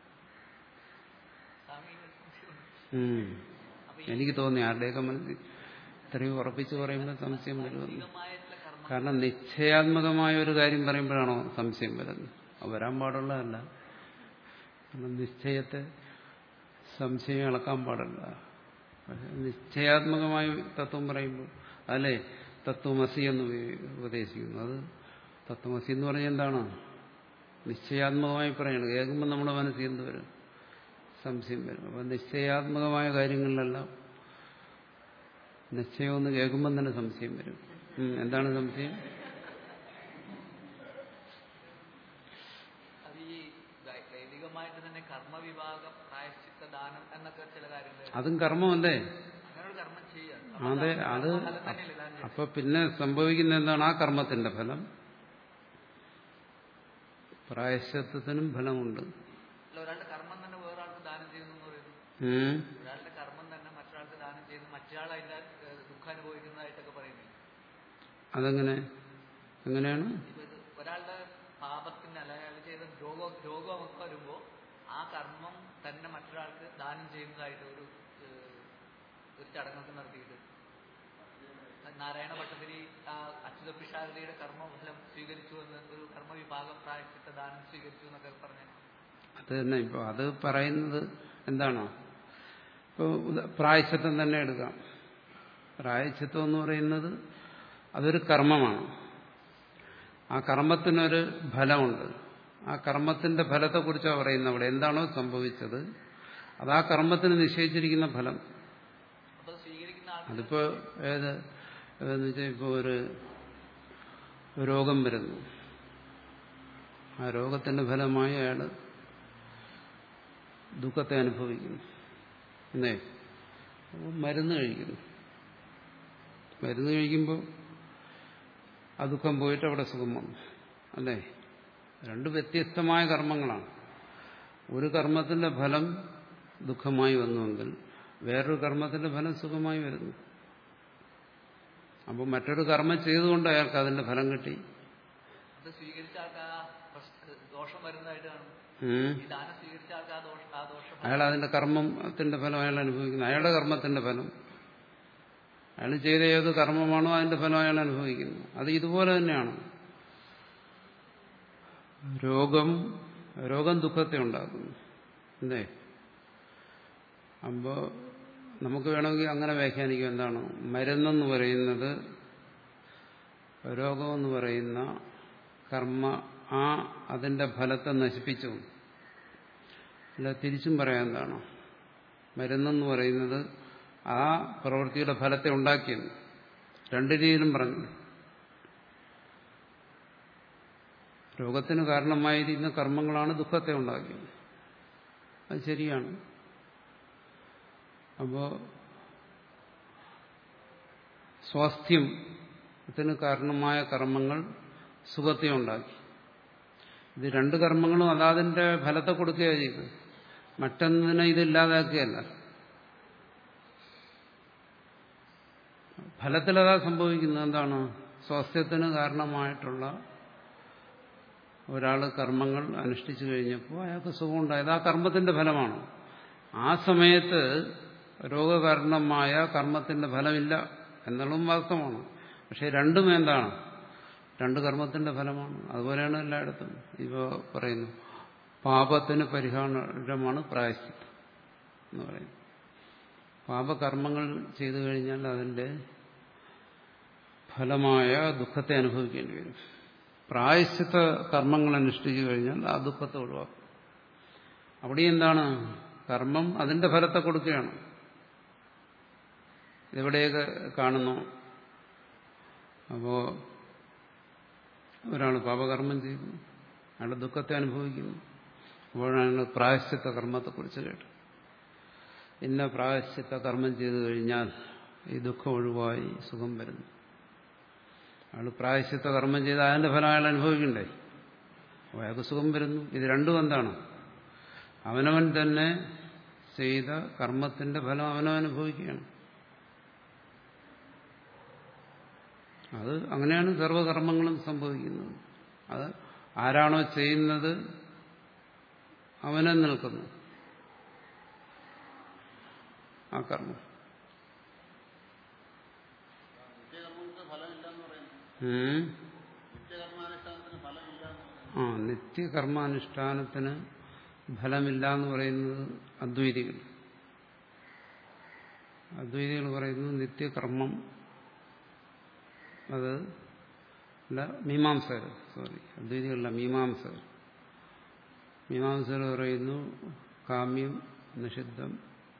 എനിക്ക് തോന്നി ആരുടെയൊക്കെ മനസ്സിൽ ഇത്രയും ഉറപ്പിച്ച് പറയുമ്പോൾ സംശയം വരുമെന്ന്. കാരണം നിശ്ചയാത്മകമായ ഒരു കാര്യം പറയുമ്പോഴാണോ സംശയം വരുന്നത്? വരാൻ പാടുള്ളതല്ല. കാരണം നിശ്ചയത്തെ സംശയം ഇളക്കാൻ പാടില്ല. പക്ഷെ നിശ്ചയാത്മകമായ തത്വം പറയുമ്പോൾ അല്ലേ തത്വമസി എന്ന് ഉപദേശിക്കുന്നു. അത് തത്വമസി എന്ന് പറഞ്ഞാൽ എന്താണ്? നിശ്ചയാത്മകമായി പറയണം. കേൾക്കുമ്പോൾ നമ്മുടെ മനസ്സിൽ എന്ത് വരും? സംശയം വരും. അപ്പം നിശ്ചയാത്മകമായ കാര്യങ്ങളിലെല്ലാം നിശ്ചയമെന്ന് കേൾക്കുമ്പം തന്നെ സംശയം വരും. എന്താണ് സംശയം? അതും കർമ്മമല്ലേ? അതെ. അത് അപ്പൊ പിന്നെ സംഭവിക്കുന്ന എന്താണ്? ആ കർമ്മത്തിന്റെ ഫലം. പ്രായശ്ചിത്തത്തിനും ഫലമുണ്ട്. ഒരാളുടെ കർമ്മം തന്നെ വേറൊരാൾക്ക് ദാനം ചെയ്യുന്നു എന്ന് പറയുന്നു. ഒരാളുടെ കർമ്മം തന്നെ മറ്റൊരാൾക്ക് ദാനം ചെയ്യുന്നു, മറ്റൊരാൾ അതിന്റെ ദുഃഖം അനുഭവിക്കുന്നതായിട്ടൊക്കെ പറയുന്നു. അതെങ്ങനെ? എങ്ങനെയാണ്? ഒരാളുടെ പാപത്തിന് അല്ല അയാൾ ചെയ്ത രോഗം രോഗമൊക്കെ വരുമ്പോ ആ കർമ്മം തന്നെ മറ്റൊരാൾക്ക് ദാനം ചെയ്യുന്നതായിട്ട് ഒരു ഒരു ചടങ്ങൊക്കെ നടത്തിയിട്ട് നാരായണ ഭട്ടതിരി അച്യുത പിഷാരടിയുടെ കർമ്മഫലം സ്വീകരിച്ചു എന്ന് ഒരു കർമ്മവിഭാഗം പ്രായശ്ചിത്ത ദാനം സ്വീകരിച്ചു എന്നൊക്കെ പറഞ്ഞു. അത് തന്നെ. ഇപ്പൊ അത് പറയുന്നത് എന്താണോ? ഇപ്പൊ ഇപ്പോൾ പ്രായശ്ചിത്തം തന്നെ എടുക്കാം. പ്രായശ്ചിത്തം എന്ന് പറയുന്നത് അതൊരു കർമ്മമാണ്. ആ കർമ്മത്തിനൊരു ഫലമുണ്ട്. ആ കർമ്മത്തിന്റെ ഫലത്തെക്കുറിച്ചാണ് പറയുന്നത്. അവിടെ എന്താണോ സംഭവിച്ചത് അത് ആ കർമ്മത്തിന് നിശ്ചയിച്ചിരിക്കുന്ന ഫലം. അതിപ്പോ ഏത് എന്ന് വെച്ചാൽ ഇപ്പോൾ ഒരു രോഗം വരുന്നു. ആ രോഗത്തിന്റെ ഫലമായി അയാൾ ദുഃഖത്തെ അനുഭവിക്കുന്നു. എന്നേ മരുന്ന് കഴിക്കുന്നു. മരുന്ന് കഴിക്കുമ്പോൾ ആ ദുഃഖം പോയിട്ട് അവിടെ സുഖം വന്നു. അല്ലേ? രണ്ട് വ്യത്യസ്തമായ കർമ്മങ്ങളാണ്. ഒരു കർമ്മത്തിന്റെ ഫലം ദുഃഖമായി വന്നുവെങ്കിൽ വേറൊരു കർമ്മത്തിന്റെ ഫലം സുഖമായി വരുന്നു. അപ്പോൾ മറ്റൊരു കർമ്മം ചെയ്തുകൊണ്ട് അയാൾക്ക് അതിന്റെ ഫലം കിട്ടി. അയാൾ അതിന്റെ കർമ്മത്തിന്റെ ഫലം അയാൾ അനുഭവിക്കുന്നു. അയാളുടെ കർമ്മത്തിന്റെ ഫലം, അയാൾ ചെയ്ത ഏത് കർമ്മമാണോ അതിന്റെ ഫലം അയാൾ അനുഭവിക്കുന്നു. അത് ഇതുപോലെ തന്നെയാണ്. രോഗം രോഗം ദുഃഖത്തെ ഉണ്ടാക്കുന്നു. എന്തേ? അപ്പോൾ നമുക്ക് വേണമെങ്കിൽ അങ്ങനെ വ്യാഖ്യാനിക്കും. എന്താണ് മരുന്നെന്ന് പറയുന്നത്? രോഗമെന്ന് പറയുന്ന കർമ്മ ആ അതിന്റെ ഫലത്തെ നശിപ്പിച്ചു. അല്ല, തിരിച്ചും പറയാൻ എന്താണ്? മരുന്നെന്ന് പറയുന്നത് ആ പ്രവൃത്തിയുടെ ഫലത്തെ ഉണ്ടാക്കിയെന്ന്. രണ്ടു രീതിയിലും പറഞ്ഞു. രോഗത്തിന് കാരണമായിരിക്കുന്ന കർമ്മങ്ങളാണ് ദുഃഖത്തെ ഉണ്ടാക്കിയത്. അത് ശരിയാണ്. അപ്പോ സ്വാസ്ഥ്യത്തിന് കാരണമായ കർമ്മങ്ങൾ സുഖത്തെ ഉണ്ടാക്കി. ഇത് രണ്ട് കർമ്മങ്ങളും അതാതിന്റെ ഫലത്തെ കൊടുക്കുകയാണ് ചെയ്തത്. മറ്റൊന്നിനെ ഇതില്ലാതാക്കുകയല്ല. ഫലത്തിലതാ സംഭവിക്കുന്നത്. എന്താണ്? സ്വാസ്ഥ്യത്തിന് കാരണമായിട്ടുള്ള ഒരാൾ കർമ്മങ്ങൾ അനുഷ്ഠിച്ചു കഴിഞ്ഞപ്പോൾ അയാൾക്ക് സുഖമുണ്ടായത് ആ കർമ്മത്തിന്റെ ഫലമാണ്. ആ സമയത്ത് രോഗകാരണമായ കർമ്മത്തിന്റെ ഫലമില്ല എന്നുള്ളതും വാസ്തവമാണ്. പക്ഷെ രണ്ടും എന്താണ്? രണ്ട് കർമ്മത്തിന്റെ ഫലമാണ്. അതുപോലെയാണ് എല്ലായിടത്തും. ഇപ്പോൾ പറയുന്നു പാപത്തിന് പരിഹാരമാണ് പ്രായശ്ചിത്തം എന്ന് പറയുന്നു. പാപകർമ്മങ്ങൾ ചെയ്തു കഴിഞ്ഞാൽ അതിന്റെ ഫലമായ ദുഃഖത്തെ അനുഭവിക്കേണ്ടി വരും. പ്രായശ്ചിത്ത കർമ്മങ്ങൾ അനുഷ്ഠിച്ചു കഴിഞ്ഞാൽ ആ ദുഃഖത്തെ ഒഴിവാക്കും. അവിടെ എന്താണ്? കർമ്മം അതിന്റെ ഫലത്തെ കൊടുക്കുകയാണ്. ഇതെവിടെയൊക്കെ കാണുന്നു? അപ്പോ ഒരാൾ പാപകർമ്മം ചെയ്തു, അയാളുടെ ദുഃഖത്തെ അനുഭവിക്കുന്നു. അപ്പോഴാണ് പ്രായശ്ചിത്ത കർമ്മത്തെക്കുറിച്ച് കേട്ടത്. ഇന്ന പ്രായശ്ചിത്ത കർമ്മം ചെയ്തു കഴിഞ്ഞാൽ ഈ ദുഃഖം ഒഴിവായി സുഖം വരുന്നു. അയാൾ പ്രായശ്ചിത്ത കർമ്മം ചെയ്ത് അതിന്റെ ഫലം അയാൾ അനുഭവിക്കണ്ടേ? അപ്പോൾ അയാൾക്ക് സുഖം വരുന്നു. ഇത് രണ്ടും എന്താണ്? അവനവൻ തന്നെ ചെയ്ത കർമ്മത്തിന്റെ ഫലം അവനവൻ അനുഭവിക്കുകയാണ്. അത് അങ്ങനെയാണ് സർവ്വകർമ്മങ്ങളും സംഭവിക്കുന്നത്. അത് ആരാണോ ചെയ്യുന്നത് അവനെ നിൽക്കുന്നു ആ കർമ്മം. ആ നിത്യകർമാനുഷ്ഠാനത്തിന് ഫലമില്ല എന്ന് പറയുന്നത് അദ്വൈതികൾ. അദ്വൈതികൾ പറയുന്നത് നിത്യകർമ്മം അത് അല്ല, മീമാംസകർ സോറി അദ്വൈതികളല്ല മീമാംസകർ. മീമാംസകർ പറയുന്നു കാമ്യം, നിഷിദ്ധം,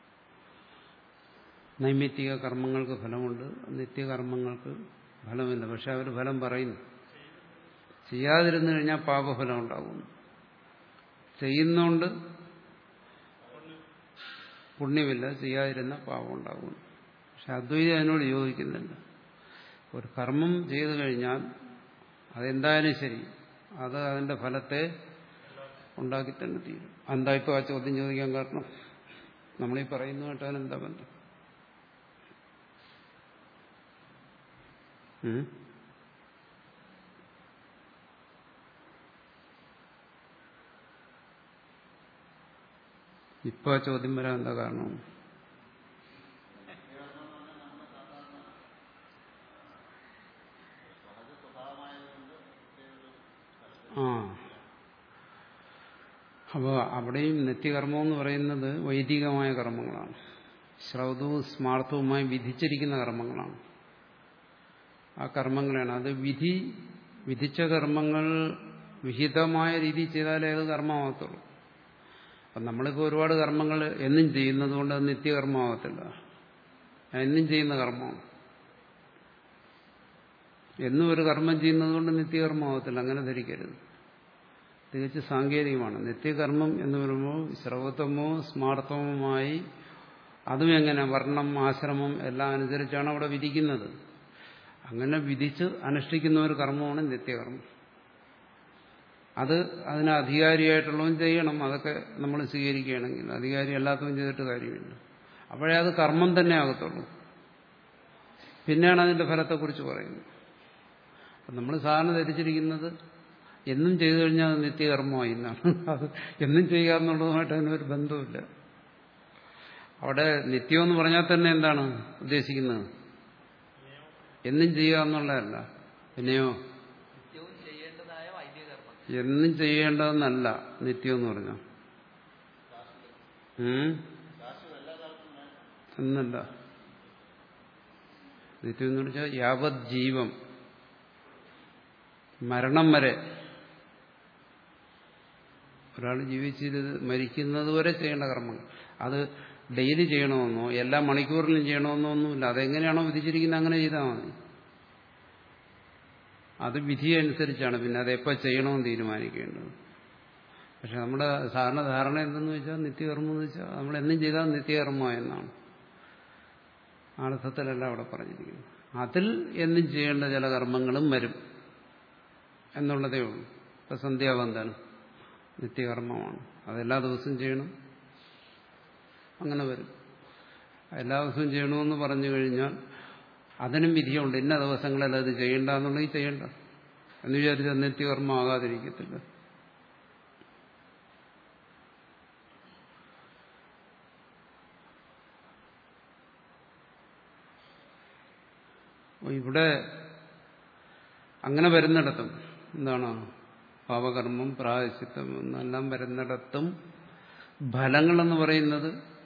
നൈമിത്തിക കർമ്മങ്ങൾക്ക് ഫലമുണ്ട്, നിത്യകർമ്മങ്ങൾക്ക് ഫലമില്ല. പക്ഷെ അവർ ഫലം പറയുന്നു. ചെയ്യാതിരുന്നു കഴിഞ്ഞാൽ പാപഫലം ഉണ്ടാകുന്നു, ചെയ്യുന്നോണ്ട് പുണ്യമില്ല, ചെയ്യാതിരുന്ന പാപം ഉണ്ടാകുന്നു. പക്ഷെ അദ്വൈതം അതിനോട് യോജിക്കുന്നില്ല. ഒരു കർമ്മം ചെയ്തു കഴിഞ്ഞാൽ അതെന്തായാലും ശരി, അത് അതിന്റെ ഫലത്തെ ഉണ്ടാക്കി തന്നെ തീരും. എന്താ ഇപ്പോൾ ആ ചോദ്യം ചോദിക്കാൻ കാരണം? നമ്മളീ പറയുന്നു കേട്ടാൽ എന്താ ബന്ധം? ഇപ്പൊ ആ ചോദ്യം വരാൻ എന്താ കാരണം? ആ അപ്പോൾ അവിടെയും നിത്യകർമ്മം എന്ന് പറയുന്നത് വൈദികമായ കർമ്മങ്ങളാണ്, ശ്രൗതവും സ്മാർത്ഥവുമായി വിധിച്ചിരിക്കുന്ന കർമ്മങ്ങളാണ്. ആ കർമ്മങ്ങളാണ്. അത് വിധി വിധിച്ച കർമ്മങ്ങൾ വിഹിതമായ രീതിയിൽ ചെയ്താലേ അത് കർമ്മമാകത്തുള്ളൂ. അപ്പം നമ്മളിപ്പോൾ ഒരുപാട് കർമ്മങ്ങൾ എന്നും ചെയ്യുന്നത് കൊണ്ട് അത് നിത്യകർമ്മമാകത്തില്ല. എന്നും ചെയ്യുന്ന കർമ്മമാണ്. എന്നും ഒരു കർമ്മം ചെയ്യുന്നത് കൊണ്ട് നിത്യകർമ്മമാകത്തില്ല. അങ്ങനെ ധരിക്കരുത്. തികച്ച് സാങ്കേതികമാണ്. നിത്യകർമ്മം എന്ന് പറയുമ്പോൾ ശ്രവതമോ സ്മാർത്ഥവുമായി അതും എങ്ങനെ വർണ്ണം ആശ്രമം എല്ലാം അനുസരിച്ചാണ് അവിടെ വിധിക്കുന്നത്. അങ്ങനെ വിധിച്ച് അനുഷ്ഠിക്കുന്ന ഒരു കർമ്മമാണ് നിത്യകർമ്മം. അത് അതിന് അധികാരിയായിട്ടുള്ളവൻ ചെയ്യണം. അതൊക്കെ നമ്മൾ സ്വീകരിക്കുകയാണെങ്കിൽ അധികാരി അല്ലാത്തവൻ ചെയ്തിട്ട് കാര്യമില്ല. അപ്പോഴേ അത് കർമ്മം തന്നെ ആകത്തുള്ളൂ. പിന്നെയാണ് അതിന്റെ ഫലത്തെക്കുറിച്ച് പറയുന്നത്. അപ്പം നമ്മൾ സാധാരണ ധരിച്ചിരിക്കുന്നത് എന്നും ചെയ്തു കഴിഞ്ഞാൽ അത് നിത്യകർമ്മമായി എന്നാണ്. അത് എന്നും ചെയ്യുക എന്നുള്ളതുമായിട്ട് അതിനൊരു ബന്ധമില്ല. അവിടെ നിത്യം എന്ന് പറഞ്ഞാൽ തന്നെ എന്താണ് ഉദ്ദേശിക്കുന്നത്? എന്നും ചെയ്യുക എന്നുള്ളതല്ല. പിന്നെയോ എന്നും ചെയ്യേണ്ടതെന്നല്ല നിത്യം എന്ന് പറഞ്ഞാൽ. എന്നല്ല നിത്യം എന്ന് പറഞ്ഞാൽ യാവത് ജീവം മരണം വരെ ഒരാൾ ജീവിച്ചിരുത് മരിക്കുന്നത് വരെ ചെയ്യേണ്ട കർമ്മങ്ങൾ. അത് ഡെയിലി ചെയ്യണമെന്നോ എല്ലാ മണിക്കൂറിലും ചെയ്യണമെന്നോ ഒന്നുമില്ല. അതെങ്ങനെയാണോ വിധിച്ചിരിക്കുന്നത് അങ്ങനെ ചെയ്താൽ മതി. അത് വിധി അനുസരിച്ചാണ് പിന്നെ അതെപ്പോൾ ചെയ്യണമെന്ന് തീരുമാനിക്കേണ്ടത്. പക്ഷെ നമ്മുടെ സാധാരണ ധാരണ എന്തെന്ന് വെച്ചാൽ നിത്യകർമ്മം എന്ന് വെച്ചാൽ നമ്മൾ എന്നും ചെയ്താൽ നിത്യകർമ്മ എന്നാണ്. അർത്ഥത്തിലല്ല അവിടെ പറഞ്ഞിരിക്കുന്നത്. അതിൽ എന്നും ചെയ്യേണ്ട ചില കർമ്മങ്ങളും വരും എന്നുള്ളതേ ഉള്ളൂ. ഇപ്പം സന്ധ്യാവന്ദനം നിത്യകർമ്മമാണ്. അതെല്ലാ ദിവസവും ചെയ്യണം. അങ്ങനെ വരും. എല്ലാ ദിവസവും ചെയ്യണമെന്ന് പറഞ്ഞു കഴിഞ്ഞാൽ അതിനും വിധിയുണ്ട്. ഇന്ന ദിവസങ്ങളിൽ അത് ചെയ്യണ്ട എന്നുണ്ടെങ്കിൽ ചെയ്യണ്ട എന്ന് വിചാരിച്ചാൽ നിത്യകർമ്മം ആകാതിരിക്കത്തില്ല. ഇവിടെ അങ്ങനെ വരുന്നിടത്തും എന്താണ് പാപകർമ്മം പ്രായശ്ചിത്തം എന്നെല്ലാം വരുന്നിടത്തും ഫലങ്ങളെന്ന് പറയുന്നത്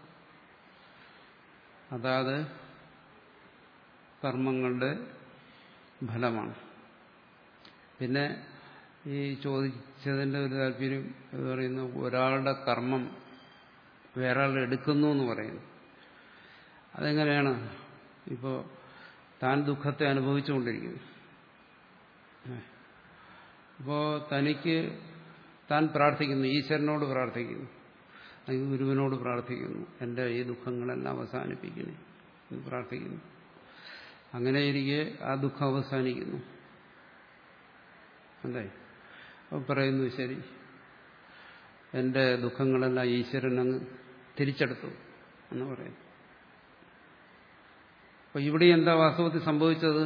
അതാത് കർമ്മങ്ങളുടെ ഫലമാണ്. പിന്നെ ഈ ചോദിച്ചതിൻ്റെ ഒരു താല്പര്യം എന്ന് പറയുന്നത് ഒരാളുടെ കർമ്മം വേറെ ആൾ എടുക്കുന്നു എന്ന് പറയുന്നു. അതെങ്ങനെയാണ്? ഇപ്പോൾ താൻ ദുഃഖത്തെ അനുഭവിച്ചുകൊണ്ടിരിക്കുന്നു. അപ്പോൾ തനിക്ക് താൻ പ്രാർത്ഥിക്കുന്നു, ഈശ്വരനോട് പ്രാർത്ഥിക്കുന്നു, ഗുരുവിനോട് പ്രാർത്ഥിക്കുന്നു, എൻ്റെ ഈ ദുഃഖങ്ങളെല്ലാം അവസാനിപ്പിക്കണേ എന്ന് പ്രാർത്ഥിക്കുന്നു. അങ്ങനെ ഇരിക്കെ ആ ദുഃഖം അവസാനിക്കുന്നു. അല്ലേ? അപ്പോൾ പറയുന്നു ശരി, എൻ്റെ ദുഃഖങ്ങളെല്ലാം ഈശ്വരൻ അങ്ങ് തിരിച്ചെടുത്തു എന്ന് പറയുന്നു. അപ്പൊ ഇവിടെ എന്താ വാസ്തവത്തിൽ സംഭവിച്ചത്?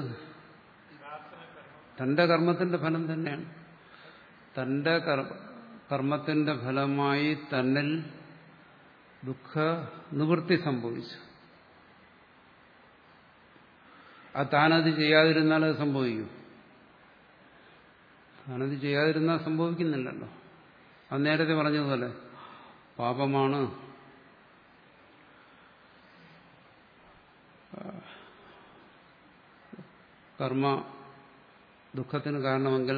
തന്റെ കർമ്മത്തിന്റെ ഫലം തന്നെയാണ്. തന്റെ കർമ്മത്തിന്റെ ഫലമായി തന്നിൽ ദുഃഖ നിവൃത്തി സംഭവിച്ചു. അത് താനത് ചെയ്യാതിരുന്നാൽ അത് സംഭവിക്കും. താനത് ചെയ്യാതിരുന്നാൽ സംഭവിക്കുന്നില്ലല്ലോ. അത് നേരത്തെ പറഞ്ഞതുപോലെ പാപമാണ് കർമ്മ ദുഃഖത്തിന് കാരണമെങ്കിൽ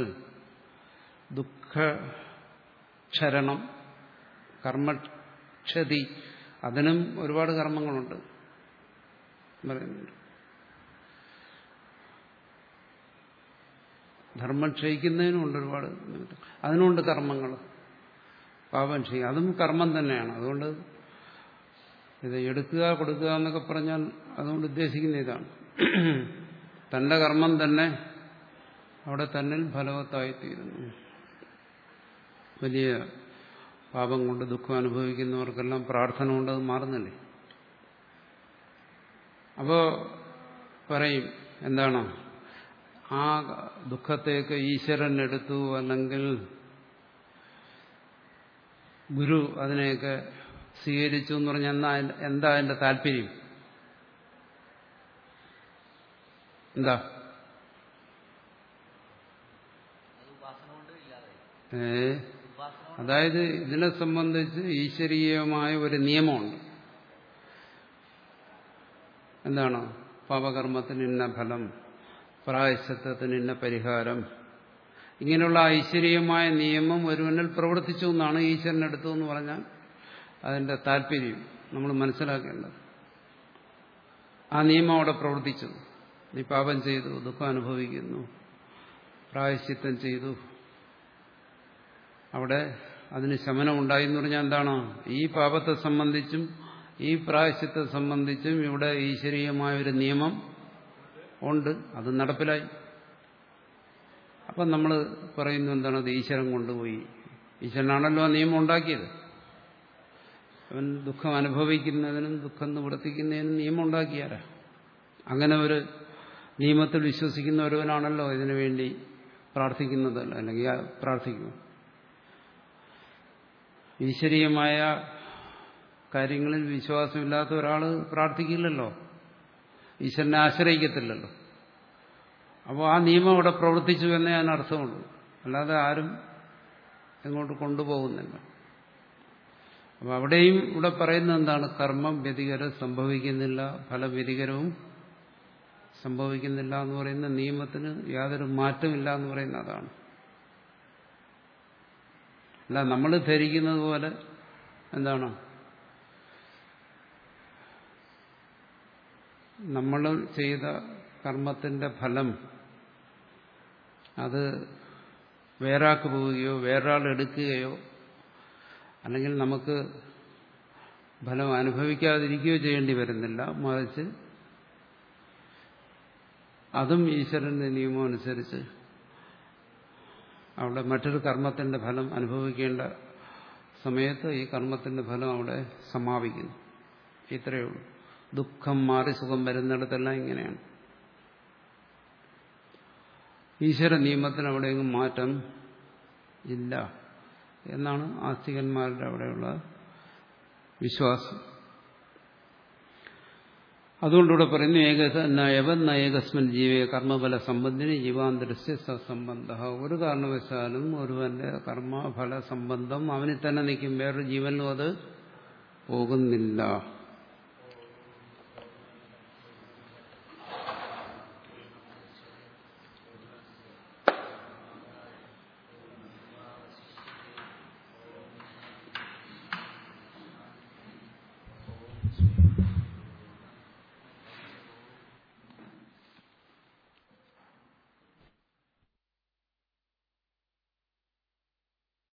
ദുഃഖക്ഷരണം കർമ്മക്ഷതി അതിനും ഒരുപാട് കർമ്മങ്ങളുണ്ട് പറയുന്നുണ്ട്. ധർമ്മം ക്ഷയിക്കുന്നതിനുമുണ്ട് ഒരുപാട്, അതിനുമുണ്ട് കർമ്മങ്ങൾ. പാപം ക്ഷയിക്കുക അതും കർമ്മം തന്നെയാണ്. അതുകൊണ്ട് ഇത് എടുക്കുക കൊടുക്കുക എന്നൊക്കെ പറഞ്ഞാൽ അതുകൊണ്ട് ഉദ്ദേശിക്കുന്ന ഇതാണ്. തന്റെ കർമ്മം തന്നെ അവിടെ തന്നിൽ ഫലവത്തായിത്തീരുന്നു. വലിയ പാപം കൊണ്ട് ദുഃഖം അനുഭവിക്കുന്നവർക്കെല്ലാം പ്രാർത്ഥന കൊണ്ട് അത് മാറുന്നില്ലേ? അപ്പോ പറയും എന്താണ്, ആ ദുഃഖത്തേക്ക് ഈശ്വരൻ എടുത്തു, അല്ലെങ്കിൽ ഗുരു അതിനെയൊക്കെ സ്വീകരിച്ചു എന്ന് പറഞ്ഞാൽ എന്നാ എന്താ അതിന്റെ താല്പര്യം? എന്താ? ഏ അതായത് ഇതിനെ സംബന്ധിച്ച് ഈശ്വരീയമായ ഒരു നിയമമുണ്ട്. എന്താണ് പാപകർമ്മത്തിന് ഇന്ന ഫലം, പ്രായശ്ചിത്തത്തിന് ഇന്ന പരിഹാരം, ഇങ്ങനെയുള്ള ഐശ്വര്യമായ നിയമം ഒരുവനിൽ പ്രവർത്തിച്ചു എന്നാണ് ഈശ്വരനെടുത്തു എന്ന് പറഞ്ഞാൽ അതിന്റെ താല്പര്യം നമ്മൾ മനസ്സിലാക്കേണ്ടത്. ആ നിയമം അവിടെ പ്രവർത്തിച്ചു. നീ പാപം ചെയ്തു, ദുഃഖം അനുഭവിക്കുന്നു, പ്രായശ്ചിത്തം ചെയ്തു, അവിടെ അതിന് ശമനം ഉണ്ടായി എന്ന് പറഞ്ഞാൽ എന്താണ്? ഈ പാപത്തെ സംബന്ധിച്ചും ഈ പ്രായശ്ചിത്തത്തെ സംബന്ധിച്ചും ഇവിടെ ഈശ്വരീയമായ ഒരു നിയമം ഉണ്ട്, അത് നടപ്പിലായി. അപ്പം നമ്മൾ പറയുന്നു എന്താണ്? അത് ഈശ്വരൻ കൊണ്ടുപോയി. ഈശ്വരനാണല്ലോ ആ നിയമം ഉണ്ടാക്കിയത്. അവൻ ദുഃഖം അനുഭവിക്കുന്നതിനും ദുഃഖം നിവർത്തിക്കുന്നതിനും നിയമം ഉണ്ടാക്കിയാരാ? അങ്ങനെ ഒരു നിയമത്തിൽ വിശ്വസിക്കുന്ന ഒരുവനാണല്ലോ ഇതിനു വേണ്ടി പ്രാർത്ഥിക്കുന്നതല്ല, അല്ലെങ്കിൽ പ്രാർത്ഥിക്കുന്നു. ഈശ്വരീയമായ കാര്യങ്ങളിൽ വിശ്വാസമില്ലാത്ത ഒരാൾ പ്രാർത്ഥിക്കില്ലല്ലോ, ഈശ്വരനെ ആശ്രയിക്കത്തില്ലല്ലോ. അപ്പോൾ ആ നിയമം അവിടെ പ്രവർത്തിച്ചു എന്നേ അതിന് അർത്ഥമുള്ളൂ, അല്ലാതെ ആരും എങ്ങോട്ട് കൊണ്ടുപോകുന്നില്ല. അപ്പോൾ അവിടെയും ഇവിടെ പറയുന്നത് എന്താണ്? കർമ്മം വ്യതികരം സംഭവിക്കുന്നില്ല, ഫലവ്യതികരവും സംഭവിക്കുന്നില്ല എന്ന് പറയുന്ന നിയമത്തിന് യാതൊരു മാറ്റമില്ല എന്ന് പറയുന്ന അതാണ്. അല്ല നമ്മൾ ധരിക്കുന്നത് പോലെ എന്താണ്, നമ്മൾ ചെയ്ത കർമ്മത്തിന്റെ ഫലം അത് വേറാക്ക് പോവുകയോ വേറൊരാൾ എടുക്കുകയോ അല്ലെങ്കിൽ നമുക്ക് ഫലം അനുഭവിക്കാതിരിക്കുകയോ ചെയ്യേണ്ടി വരുന്നില്ല. മറിച്ച് അതും ഈശ്വരന്റെ നിയമം അനുസരിച്ച് അവിടെ മറ്റൊരു കർമ്മത്തിന്റെ ഫലം അനുഭവിക്കേണ്ട സമയത്ത് ഈ കർമ്മത്തിന്റെ ഫലം അവിടെ സമാപിക്കുന്നു. ഇത്രയേ ഉള്ളൂ. ദുഃഖം മാറി സുഖം വരുന്നിടത്തെല്ലാം ഇങ്ങനെയാണ്. ഈശ്വര നിയമത്തിന് അവിടെയെങ്കിലും മാറ്റം ഇല്ല എന്നാണ് ആസ്തികന്മാരുടെ അവിടെയുള്ള വിശ്വാസം. അതുകൊണ്ടിവിടെ പറയുന്നു ഏകൻ ഏകസ്മിൻ ജീവേ കർമ്മഫല സംബന്ധിന് ജീവാന്തരസ്യ സസംബന്ധ. ഒരു കാരണവശാലും ഒരുവന്റെ കർമ്മഫല സംബന്ധം അവനിൽ തന്നെ നിൽക്കും, വേറൊരു ജീവനിലും അത് പോകുന്നില്ല.